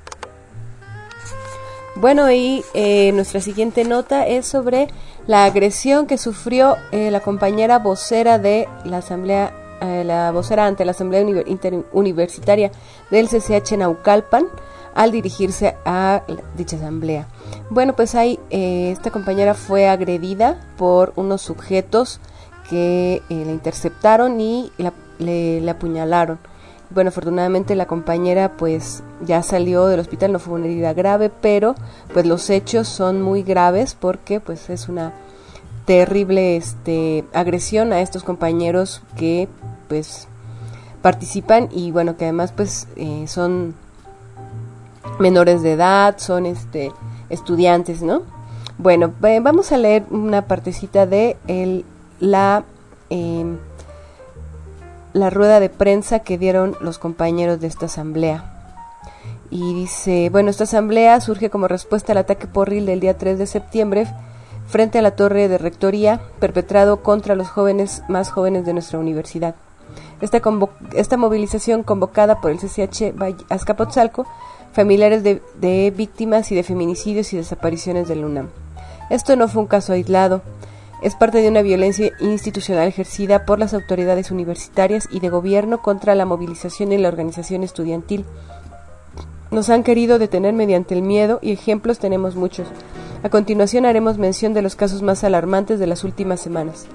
Bueno, y eh, nuestra siguiente nota es sobre la agresión que sufrió eh, la compañera vocera de la Asamblea, eh, la vocera ante la Asamblea Univer- Interuniversitaria del C C H Naucalpan al dirigirse a dicha asamblea. Bueno, pues ahí eh, esta compañera fue agredida por unos sujetos que eh, la interceptaron y la, le, le apuñalaron. Bueno, afortunadamente la compañera pues ya salió del hospital, no fue una herida grave, pero pues los hechos son muy graves porque pues es una terrible este agresión a estos compañeros que pues participan, y bueno, que además pues eh, son menores de edad, son este estudiantes, ¿no? Bueno, eh, vamos a leer una partecita de el, la eh, la rueda de prensa que dieron los compañeros de esta asamblea. Y dice, bueno, esta asamblea surge como respuesta al ataque porril del día tres de septiembre frente a la torre de rectoría perpetrado contra los jóvenes más jóvenes de nuestra universidad. Esta, convo- esta movilización convocada por el C C H Azcapotzalco, familiares de, de víctimas y de feminicidios y desapariciones del UNAM. Esto no fue un caso aislado, es parte de una violencia institucional ejercida por las autoridades universitarias y de gobierno contra la movilización y la organización estudiantil. Nos han querido detener mediante el miedo, y ejemplos tenemos muchos. A continuación haremos mención de los casos más alarmantes de las últimas semanas.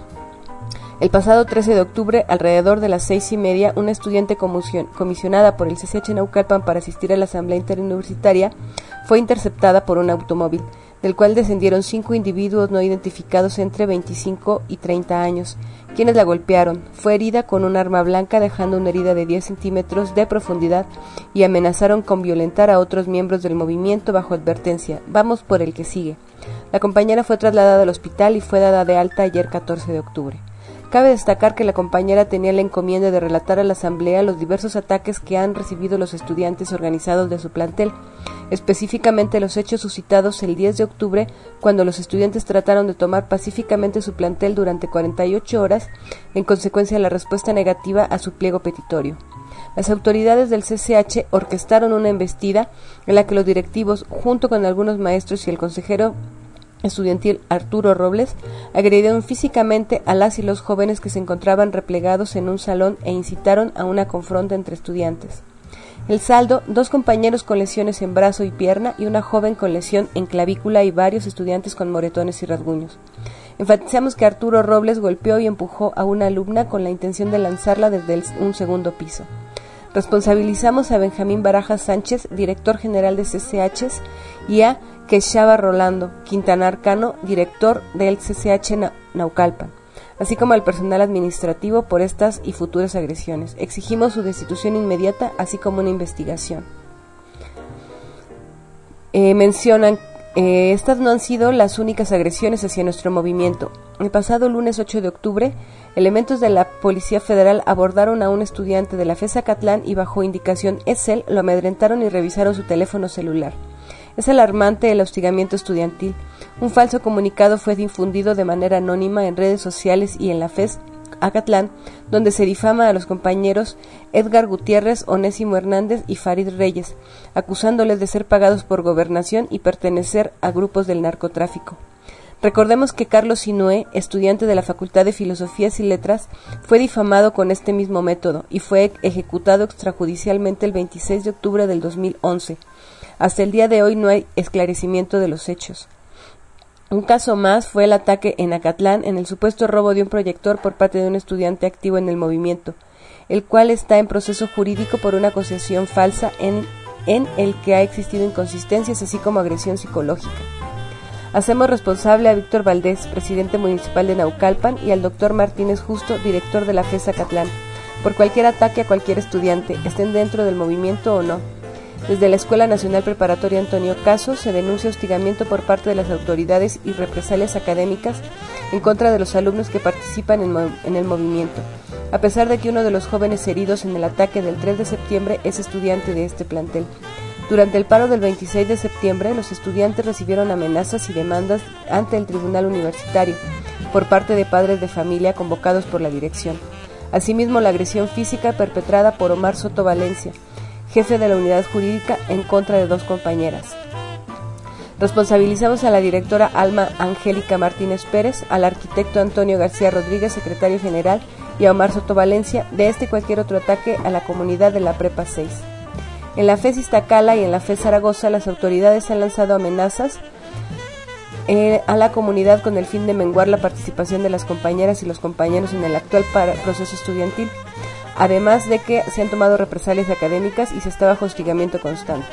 El pasado trece de octubre, alrededor de las seis y media, una estudiante comisionada por el C C H Naucalpan para asistir a la asamblea interuniversitaria fue interceptada por un automóvil, del cual descendieron cinco individuos no identificados entre veinticinco y treinta años, quienes la golpearon. Fue herida con un arma blanca, dejando una herida de diez centímetros de profundidad, y amenazaron con violentar a otros miembros del movimiento bajo advertencia: vamos por el que sigue. La compañera fue trasladada al hospital y fue dada de alta ayer catorce de octubre. Cabe destacar que la compañera tenía la encomienda de relatar a la asamblea los diversos ataques que han recibido los estudiantes organizados de su plantel, específicamente los hechos suscitados el diez de octubre, cuando los estudiantes trataron de tomar pacíficamente su plantel durante cuarenta y ocho horas, en consecuencia de la respuesta negativa a su pliego petitorio. Las autoridades del C C H orquestaron una embestida en la que los directivos, junto con algunos maestros y el consejero estudiantil Arturo Robles, agredieron físicamente a las y los jóvenes que se encontraban replegados en un salón e incitaron a una confronta entre estudiantes. El saldo: dos compañeros con lesiones en brazo y pierna y una joven con lesión en clavícula y varios estudiantes con moretones y rasguños. Enfatizamos que Arturo Robles golpeó y empujó a una alumna con la intención de lanzarla desde el, un segundo piso. Responsabilizamos a Benjamín Barajas Sánchez, director general de C C H, y a Quechaba Rolando Quintanar Cano, director del C C H Na- Naucalpan, así como al personal administrativo por estas y futuras agresiones. Exigimos su destitución inmediata, así como una investigación. Eh, mencionan, eh, estas no han sido las únicas agresiones hacia nuestro movimiento. El pasado lunes ocho de octubre, elementos de la Policía Federal abordaron a un estudiante de la FES Acatlán y bajo indicación ESEL lo amedrentaron y revisaron su teléfono celular. Es alarmante el hostigamiento estudiantil. Un falso comunicado fue difundido de manera anónima en redes sociales y en la FES Acatlán, donde se difama a los compañeros Edgar Gutiérrez, Onésimo Hernández y Farid Reyes, acusándoles de ser pagados por Gobernación y pertenecer a grupos del narcotráfico. Recordemos que Carlos Sinué, estudiante de la Facultad de Filosofías y Letras, fue difamado con este mismo método y fue ejecutado extrajudicialmente el veintiséis de octubre del dos mil once. Hasta el día de hoy no hay esclarecimiento de los hechos. Un caso más fue el ataque en Acatlán en el supuesto robo de un proyector por parte de un estudiante activo en el movimiento, el cual está en proceso jurídico por una acusación falsa en, en el que ha existido inconsistencias así como agresión psicológica. Hacemos responsable a Víctor Valdés, presidente municipal de Naucalpan, y al doctor Martínez Justo, director de la F E S Acatlán, por cualquier ataque a cualquier estudiante, estén dentro del movimiento o no. Desde la Escuela Nacional Preparatoria Antonio Caso se denuncia hostigamiento por parte de las autoridades y represalias académicas en contra de los alumnos que participan en, mov- en el movimiento, a pesar de que uno de los jóvenes heridos en el ataque del tres de septiembre es estudiante de este plantel. Durante el paro del veintiséis de septiembre, los estudiantes recibieron amenazas y demandas ante el Tribunal Universitario por parte de padres de familia convocados por la dirección. Asimismo, la agresión física perpetrada por Omar Soto Valencia, jefe de la unidad jurídica, en contra de dos compañeras. Responsabilizamos a la directora Alma Angélica Martínez Pérez, al arquitecto Antonio García Rodríguez, secretario general, y a Omar Soto Valencia de este y cualquier otro ataque a la comunidad de la Prepa seis. En la F E S Iztacala y en la F E S Zaragoza, las autoridades han lanzado amenazas eh, a la comunidad con el fin de menguar la participación de las compañeras y los compañeros en el actual para- proceso estudiantil, además de que se han tomado represalias académicas y se está bajo hostigamiento constante.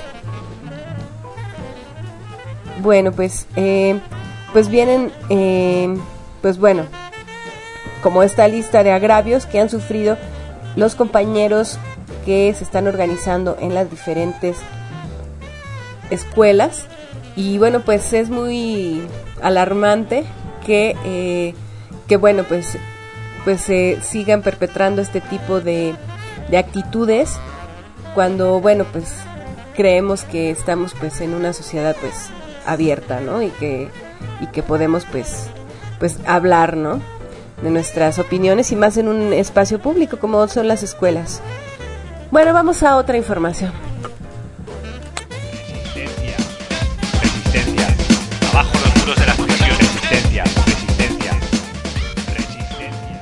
Bueno, pues, eh, pues vienen, eh, pues bueno, como esta lista de agravios que han sufrido los compañeros que se están organizando en las diferentes escuelas, y bueno, pues es muy alarmante que, eh, que bueno, pues, pues se eh, sigan perpetrando este tipo de, de actitudes cuando, bueno, pues creemos que estamos pues en una sociedad pues abierta, ¿no? Y que, y que podemos pues, pues hablar, ¿no? De nuestras opiniones, y más en un espacio público como son las escuelas. Bueno, vamos a otra información. Resistencia. Resistencia. Abajo los muros de la prisión. Resistencia. Resistencia. Resistencia.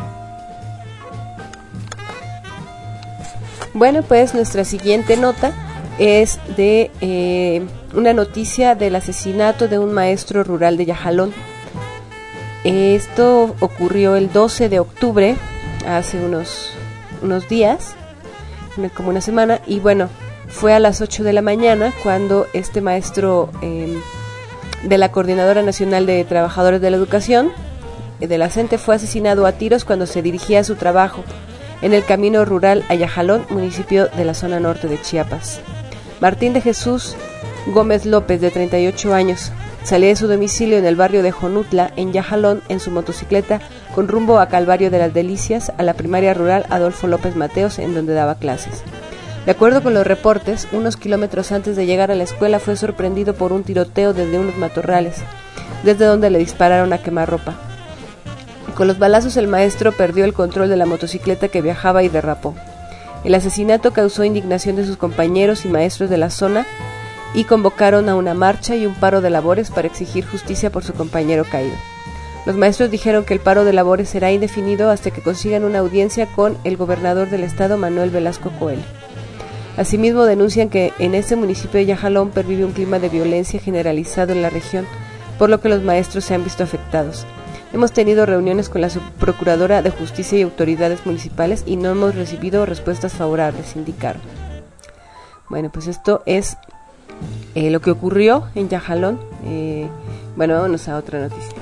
Bueno, pues nuestra siguiente nota es de eh, una noticia del asesinato de un maestro rural de Yajalón. Esto ocurrió el doce de octubre, hace unos, unos días, como una semana, y bueno, fue a las ocho de la mañana cuando este maestro eh, de la Coordinadora Nacional de Trabajadores de la Educación, de la CENTE, fue asesinado a tiros cuando se dirigía a su trabajo en el camino rural a Yajalón, municipio de la zona norte de Chiapas. Martín de Jesús Gómez López, de treinta y ocho años, salía de su domicilio en el barrio de Jonutla, en Yajalón, en su motocicleta, con rumbo a Calvario de las Delicias, a la primaria rural Adolfo López Mateos, en donde daba clases. De acuerdo con los reportes, unos kilómetros antes de llegar a la escuela fue sorprendido por un tiroteo desde unos matorrales, desde donde le dispararon a quemarropa. Con los balazos el maestro perdió el control de la motocicleta que viajaba y derrapó. El asesinato causó indignación de sus compañeros y maestros de la zona, y convocaron a una marcha y un paro de labores para exigir justicia por su compañero caído. Los maestros dijeron que el paro de labores será indefinido hasta que consigan una audiencia con el gobernador del estado, Manuel Velasco Coelho. Asimismo, denuncian que en este municipio de Yajalón pervive un clima de violencia generalizado en la región, por lo que los maestros se han visto afectados. Hemos tenido reuniones con la subprocuradora de Justicia y autoridades municipales y no hemos recibido respuestas favorables, indicaron. Bueno, pues esto es Eh, lo que ocurrió en Yajalón. Eh, bueno, vámonos a otra noticia.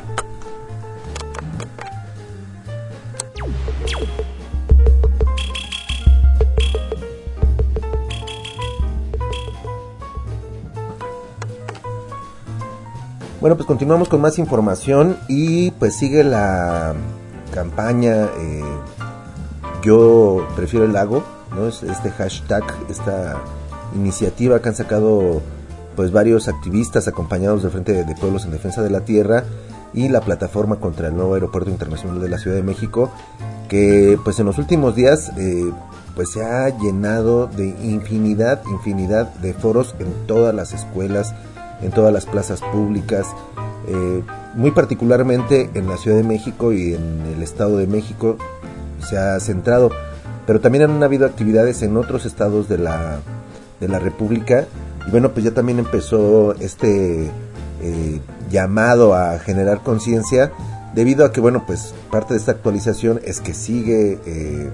Bueno, pues continuamos con más información y pues sigue la campaña eh, Yo prefiero el lago, ¿no? Este hashtag, esta iniciativa que han sacado pues varios activistas acompañados del Frente de Pueblos en Defensa de la Tierra y la plataforma contra el nuevo aeropuerto internacional de la Ciudad de México, que pues en los últimos días eh, pues se ha llenado de infinidad, infinidad de foros en todas las escuelas, en todas las plazas públicas, eh, muy particularmente en la Ciudad de México y en el Estado de México se ha centrado, pero también han habido actividades en otros estados de la de la República, y bueno, pues ya también empezó este eh, llamado a generar conciencia, debido a que, bueno, pues parte de esta actualización es que sigue eh,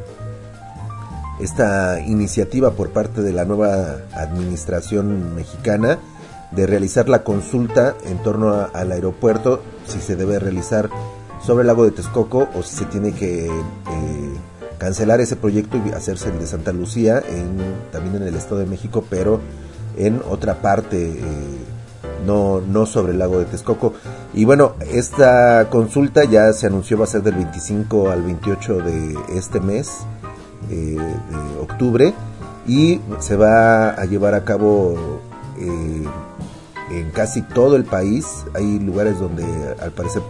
esta iniciativa por parte de la nueva administración mexicana de realizar la consulta en torno a, al aeropuerto, si se debe realizar sobre el lago de Texcoco o si se tiene que eh, cancelar ese proyecto y hacerse el de Santa Lucía, en, también en el Estado de México, pero en otra parte, eh, no, no sobre el lago de Texcoco. Y bueno, esta consulta ya se anunció, va a ser del veinticinco al veintiocho de este mes, eh, de octubre, y se va a llevar a cabo eh, en casi todo el país. Hay lugares donde al parecer,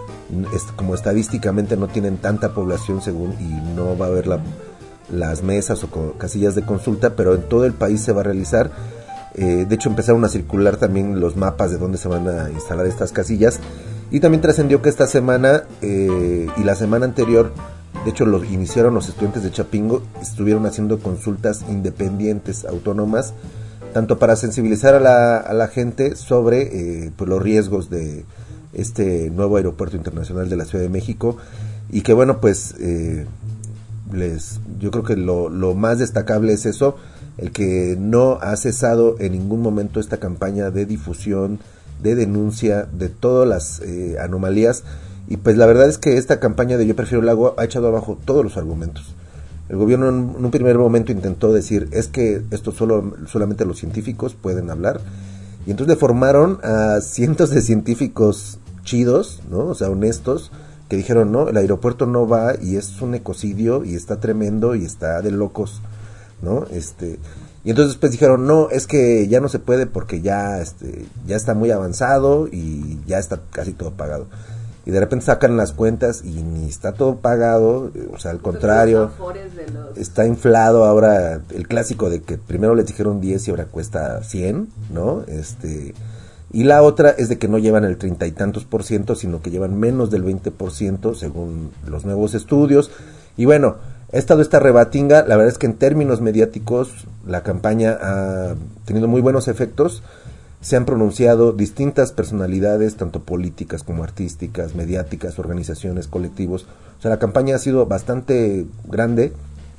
como estadísticamente no tienen tanta población según, y no va a haber la, las mesas o casillas de consulta, pero en todo el país se va a realizar. Eh, de hecho empezaron a circular también los mapas de dónde se van a instalar estas casillas, y también trascendió que esta semana eh, y la semana anterior, de hecho lo iniciaron los estudiantes de Chapingo, estuvieron haciendo consultas independientes, autónomas, tanto para sensibilizar a la, a la gente sobre eh, pues los riesgos de este nuevo aeropuerto internacional de la Ciudad de México, y que bueno, pues eh, les, yo creo que lo, lo más destacable es eso, el que no ha cesado en ningún momento esta campaña de difusión, de denuncia de todas las eh, anomalías. Y pues la verdad es que esta campaña de Yo Prefiero el Agua ha echado abajo todos los argumentos. El gobierno en, en un primer momento intentó decir, es que esto solo solamente los científicos pueden hablar, y entonces le formaron a cientos de científicos chidos, ¿no? O sea, honestos, que dijeron, no, el aeropuerto no va y es un ecocidio y está tremendo y está de locos, ¿no? Este, y entonces después dijeron, no, es que ya no se puede porque ya, este, ya está muy avanzado y ya está casi todo pagado. Y de repente sacan las cuentas y ni está todo pagado, o sea, al contrario, los... está inflado ahora, el clásico de que primero les dijeron diez y ahora cuesta cien, ¿no? Este, y la otra es de que no llevan el treinta y tantos por ciento, sino que llevan menos del veinte por ciento según los nuevos estudios. Y bueno, ha estado esta rebatinga. La verdad es que en términos mediáticos la campaña ha tenido muy buenos efectos. Se han pronunciado distintas personalidades, tanto políticas como artísticas, mediáticas, organizaciones, colectivos. O sea, la campaña ha sido bastante grande.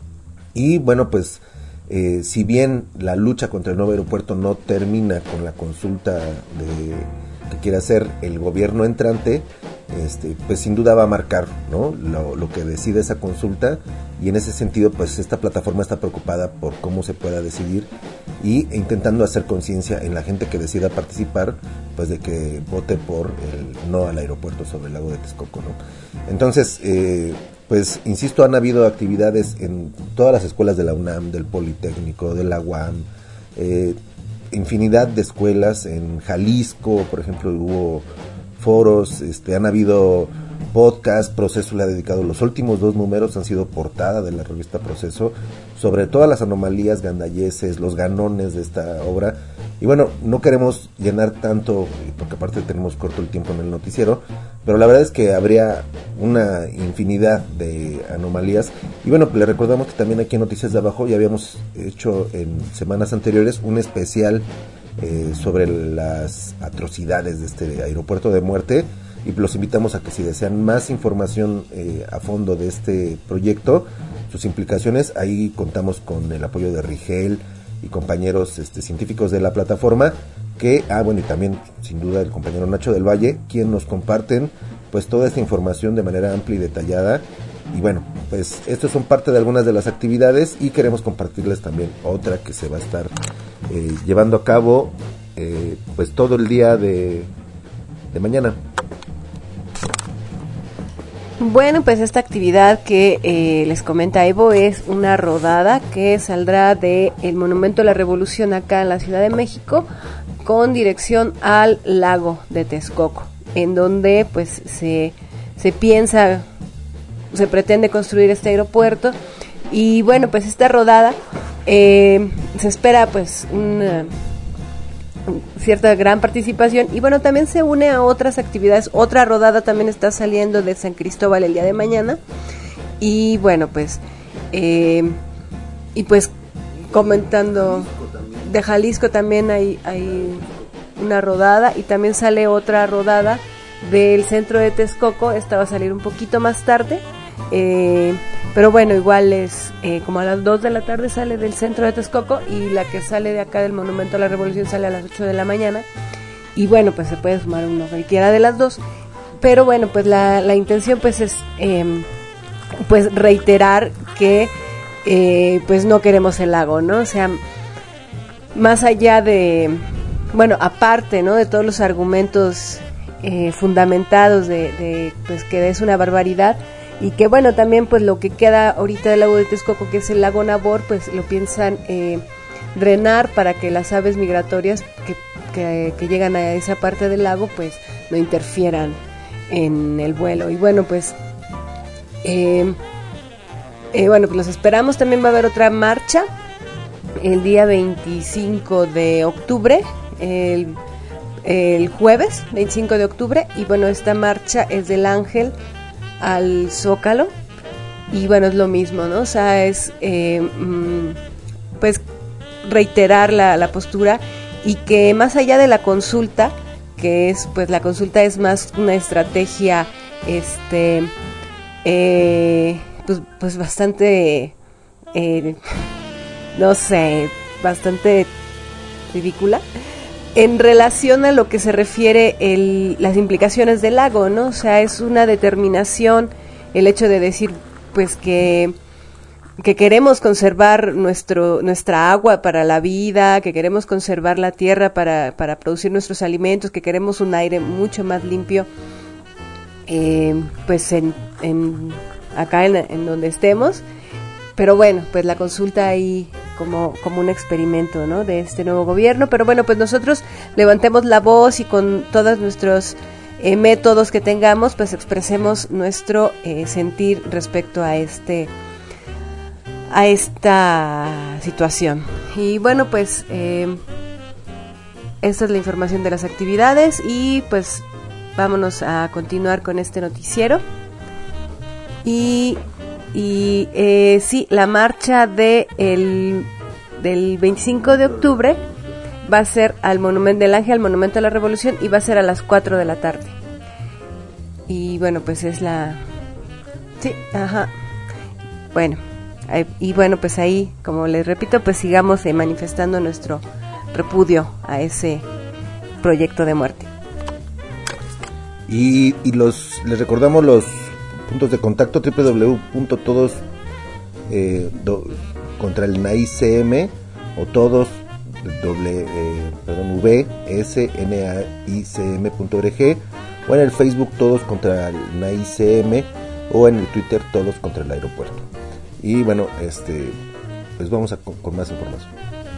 Y bueno, pues eh, si bien la lucha contra el nuevo aeropuerto no termina con la consulta de, que quiere hacer el gobierno entrante, este, pues sin duda va a marcar, ¿no? lo, lo que decide esa consulta, y en ese sentido pues esta plataforma está preocupada por cómo se pueda decidir y intentando hacer conciencia en la gente que decida participar, pues de que vote por el no al aeropuerto sobre el lago de Texcoco, ¿no? Entonces eh, pues insisto, han habido actividades en todas las escuelas de la UNAM, del Politécnico, de la U A M, eh, infinidad de escuelas. En Jalisco, por ejemplo, hubo foros, este, han habido podcast. Proceso le ha dedicado los últimos dos números, han sido portada de la revista Proceso, sobre todas las anomalías gandayeses, los ganones de esta obra. Y bueno, no queremos llenar tanto, porque aparte tenemos corto el tiempo en el noticiero, pero la verdad es que habría una infinidad de anomalías. Y bueno, pues le recordamos que también aquí en Noticias de Abajo ya habíamos hecho en semanas anteriores un especial eh, sobre las atrocidades de este aeropuerto de muerte, y los invitamos a que si desean más información eh, a fondo de este proyecto, sus implicaciones, ahí contamos con el apoyo de Rigel y compañeros este, científicos de la plataforma, que, ah bueno, y también sin duda el compañero Nacho del Valle, quien nos comparten pues toda esta información de manera amplia y detallada. Y bueno, pues estos son parte de algunas de las actividades, y queremos compartirles también otra que se va a estar eh, llevando a cabo eh, pues todo el día de, de mañana. Bueno, pues esta actividad que eh, les comenta Evo es una rodada que saldrá de el Monumento a la Revolución acá en la Ciudad de México, con dirección al lago de Texcoco, en donde pues se, se piensa, se pretende construir este aeropuerto. Y bueno, pues esta rodada eh, se espera pues una cierta gran participación, y bueno, también se une a otras actividades. Otra rodada también está saliendo de San Cristóbal el día de mañana, y bueno, pues eh, y pues comentando de Jalisco también hay, hay una rodada, y también sale otra rodada del centro de Texcoco. Esta va a salir un poquito más tarde, eh, pero bueno, igual es eh, como a las dos de la tarde sale del centro de Texcoco, y la que sale de acá del Monumento a la Revolución sale a las ocho de la mañana, y bueno, pues se puede sumar uno cualquiera de las dos, pero bueno, pues la, la intención pues es eh, pues reiterar que eh, pues no queremos el lago, ¿no? O sea, más allá de, bueno, aparte, ¿no?, de todos los argumentos eh, fundamentados de, de pues que es una barbaridad, y que bueno, también pues lo que queda ahorita del lago de Texcoco, que es el lago Nabor, pues lo piensan eh, drenar para que las aves migratorias que, que, que llegan a esa parte del lago pues no interfieran en el vuelo. Y bueno, pues eh, eh, bueno, pues los esperamos. También va a haber otra marcha el día veinticinco de octubre, el, el jueves veinticinco de octubre, y bueno, esta marcha es del Ángel al Zócalo, y bueno, es lo mismo, ¿no? O sea, es eh, mm, pues reiterar la, la postura, y que más allá de la consulta, que es, pues la consulta es más una estrategia, este, eh, pues, pues bastante, eh, no sé, bastante ridícula, en relación a lo que se refiere el, las implicaciones del lago, ¿no? O sea, es una determinación el hecho de decir, pues, que, que queremos conservar nuestro, nuestra agua para la vida, que queremos conservar la tierra para, para producir nuestros alimentos, que queremos un aire mucho más limpio, eh, pues, en, en acá en, en donde estemos. Pero bueno, pues la consulta ahí como, como un experimento, ¿no?, de este nuevo gobierno. Pero bueno, pues nosotros levantemos la voz, y con todos nuestros eh, métodos que tengamos, pues expresemos nuestro eh, sentir respecto a este a esta situación. Y bueno, pues eh, esta es la información de las actividades, y pues vámonos a continuar con este noticiero. Y Y eh, sí, la marcha de el, del veinticinco de octubre va a ser al Monumento del Ángel, al Monumento a la Revolución, y va a ser a las cuatro de la tarde. Y bueno, pues es la... Sí, ajá. Bueno, eh, y bueno, pues ahí, como les repito, pues sigamos eh, manifestando nuestro repudio a ese proyecto de muerte. Y, y los les recordamos los puntos de contacto: doble u doble u doble u punto todos eh, do, contra el NAICM, o todos doble eh, perdón v s n a i c m punto org, o en el Facebook Todos contra el NAICM, o en el Twitter Todos contra el Aeropuerto. Y bueno, este pues vamos a con, con más información.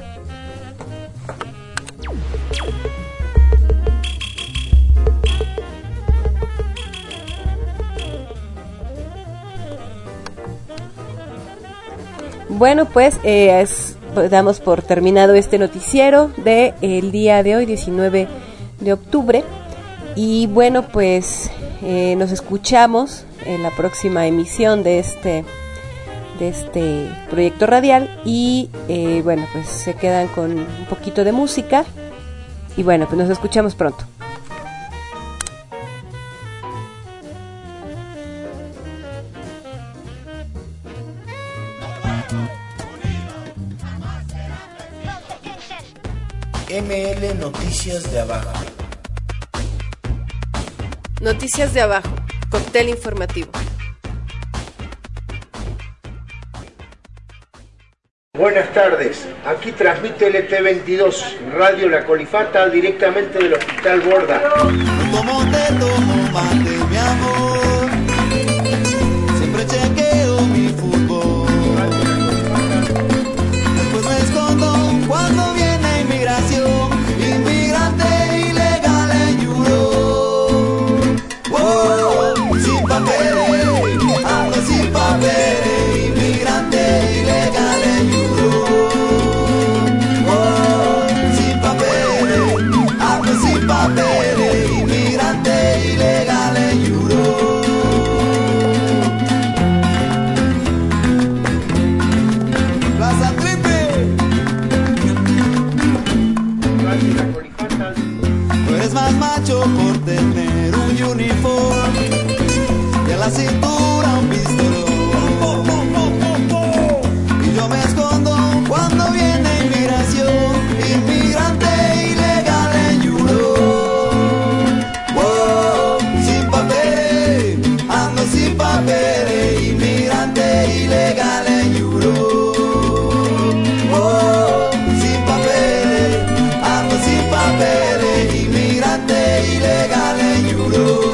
Bueno, pues eh, es, damos por terminado este noticiero de el día de hoy, diecinueve de octubre. Y bueno, pues eh, nos escuchamos en la próxima emisión de este de este proyecto radial. Y eh, bueno, pues se quedan con un poquito de música. Y bueno, pues nos escuchamos pronto. M L Noticias de Abajo. Noticias de Abajo, cóctel informativo. Buenas tardes, aquí transmite L T veintidós, Radio La Colifata, directamente del Hospital Borda. Como te tomo mate, mi amor, siempre chequeo mi fútbol. Después me escondo cuando viene inmigración, inmigrante ilegal en Euro. Oh, sin papeles, ando sin papeles, inmigrante ilegal en Euro. Oh, sin papeles, ando sin papeles, inmigrante ilegal en Euro. Plaza Triple. Tú eres más macho por tener un uniforme y a la cintura un pistolón. nación, inmigrante ilegal en Europe. Oh, sin papeles, ando sin papeles, inmigrante ilegal en Europe. Oh, sin papeles, ando sin papeles, inmigrante ilegal en Europe.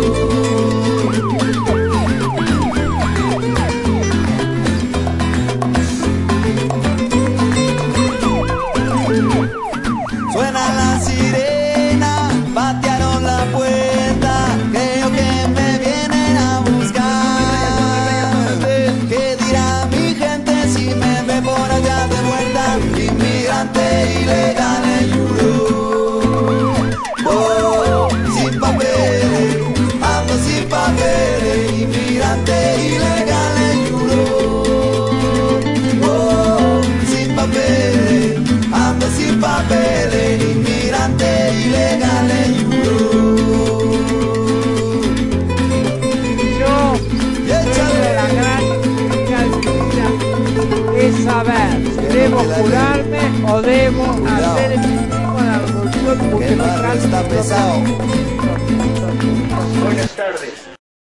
Suena la sirena, patearon la puerta, creo que me vienen a buscar. ¿Qué dirá mi gente si me ve por allá de vuelta? Inmigrante ilegal en Europe. Oh, sin papeles, ando sin papeles, inmigrante ilegal en Europe. Oh, sin papeles, ando sin papeles, inmigrante ilegal en Europe. Yo, de la gran vida es saber si debo curarme o debo hacer el mismo de la revolución porque me cansa. Buenas tardes.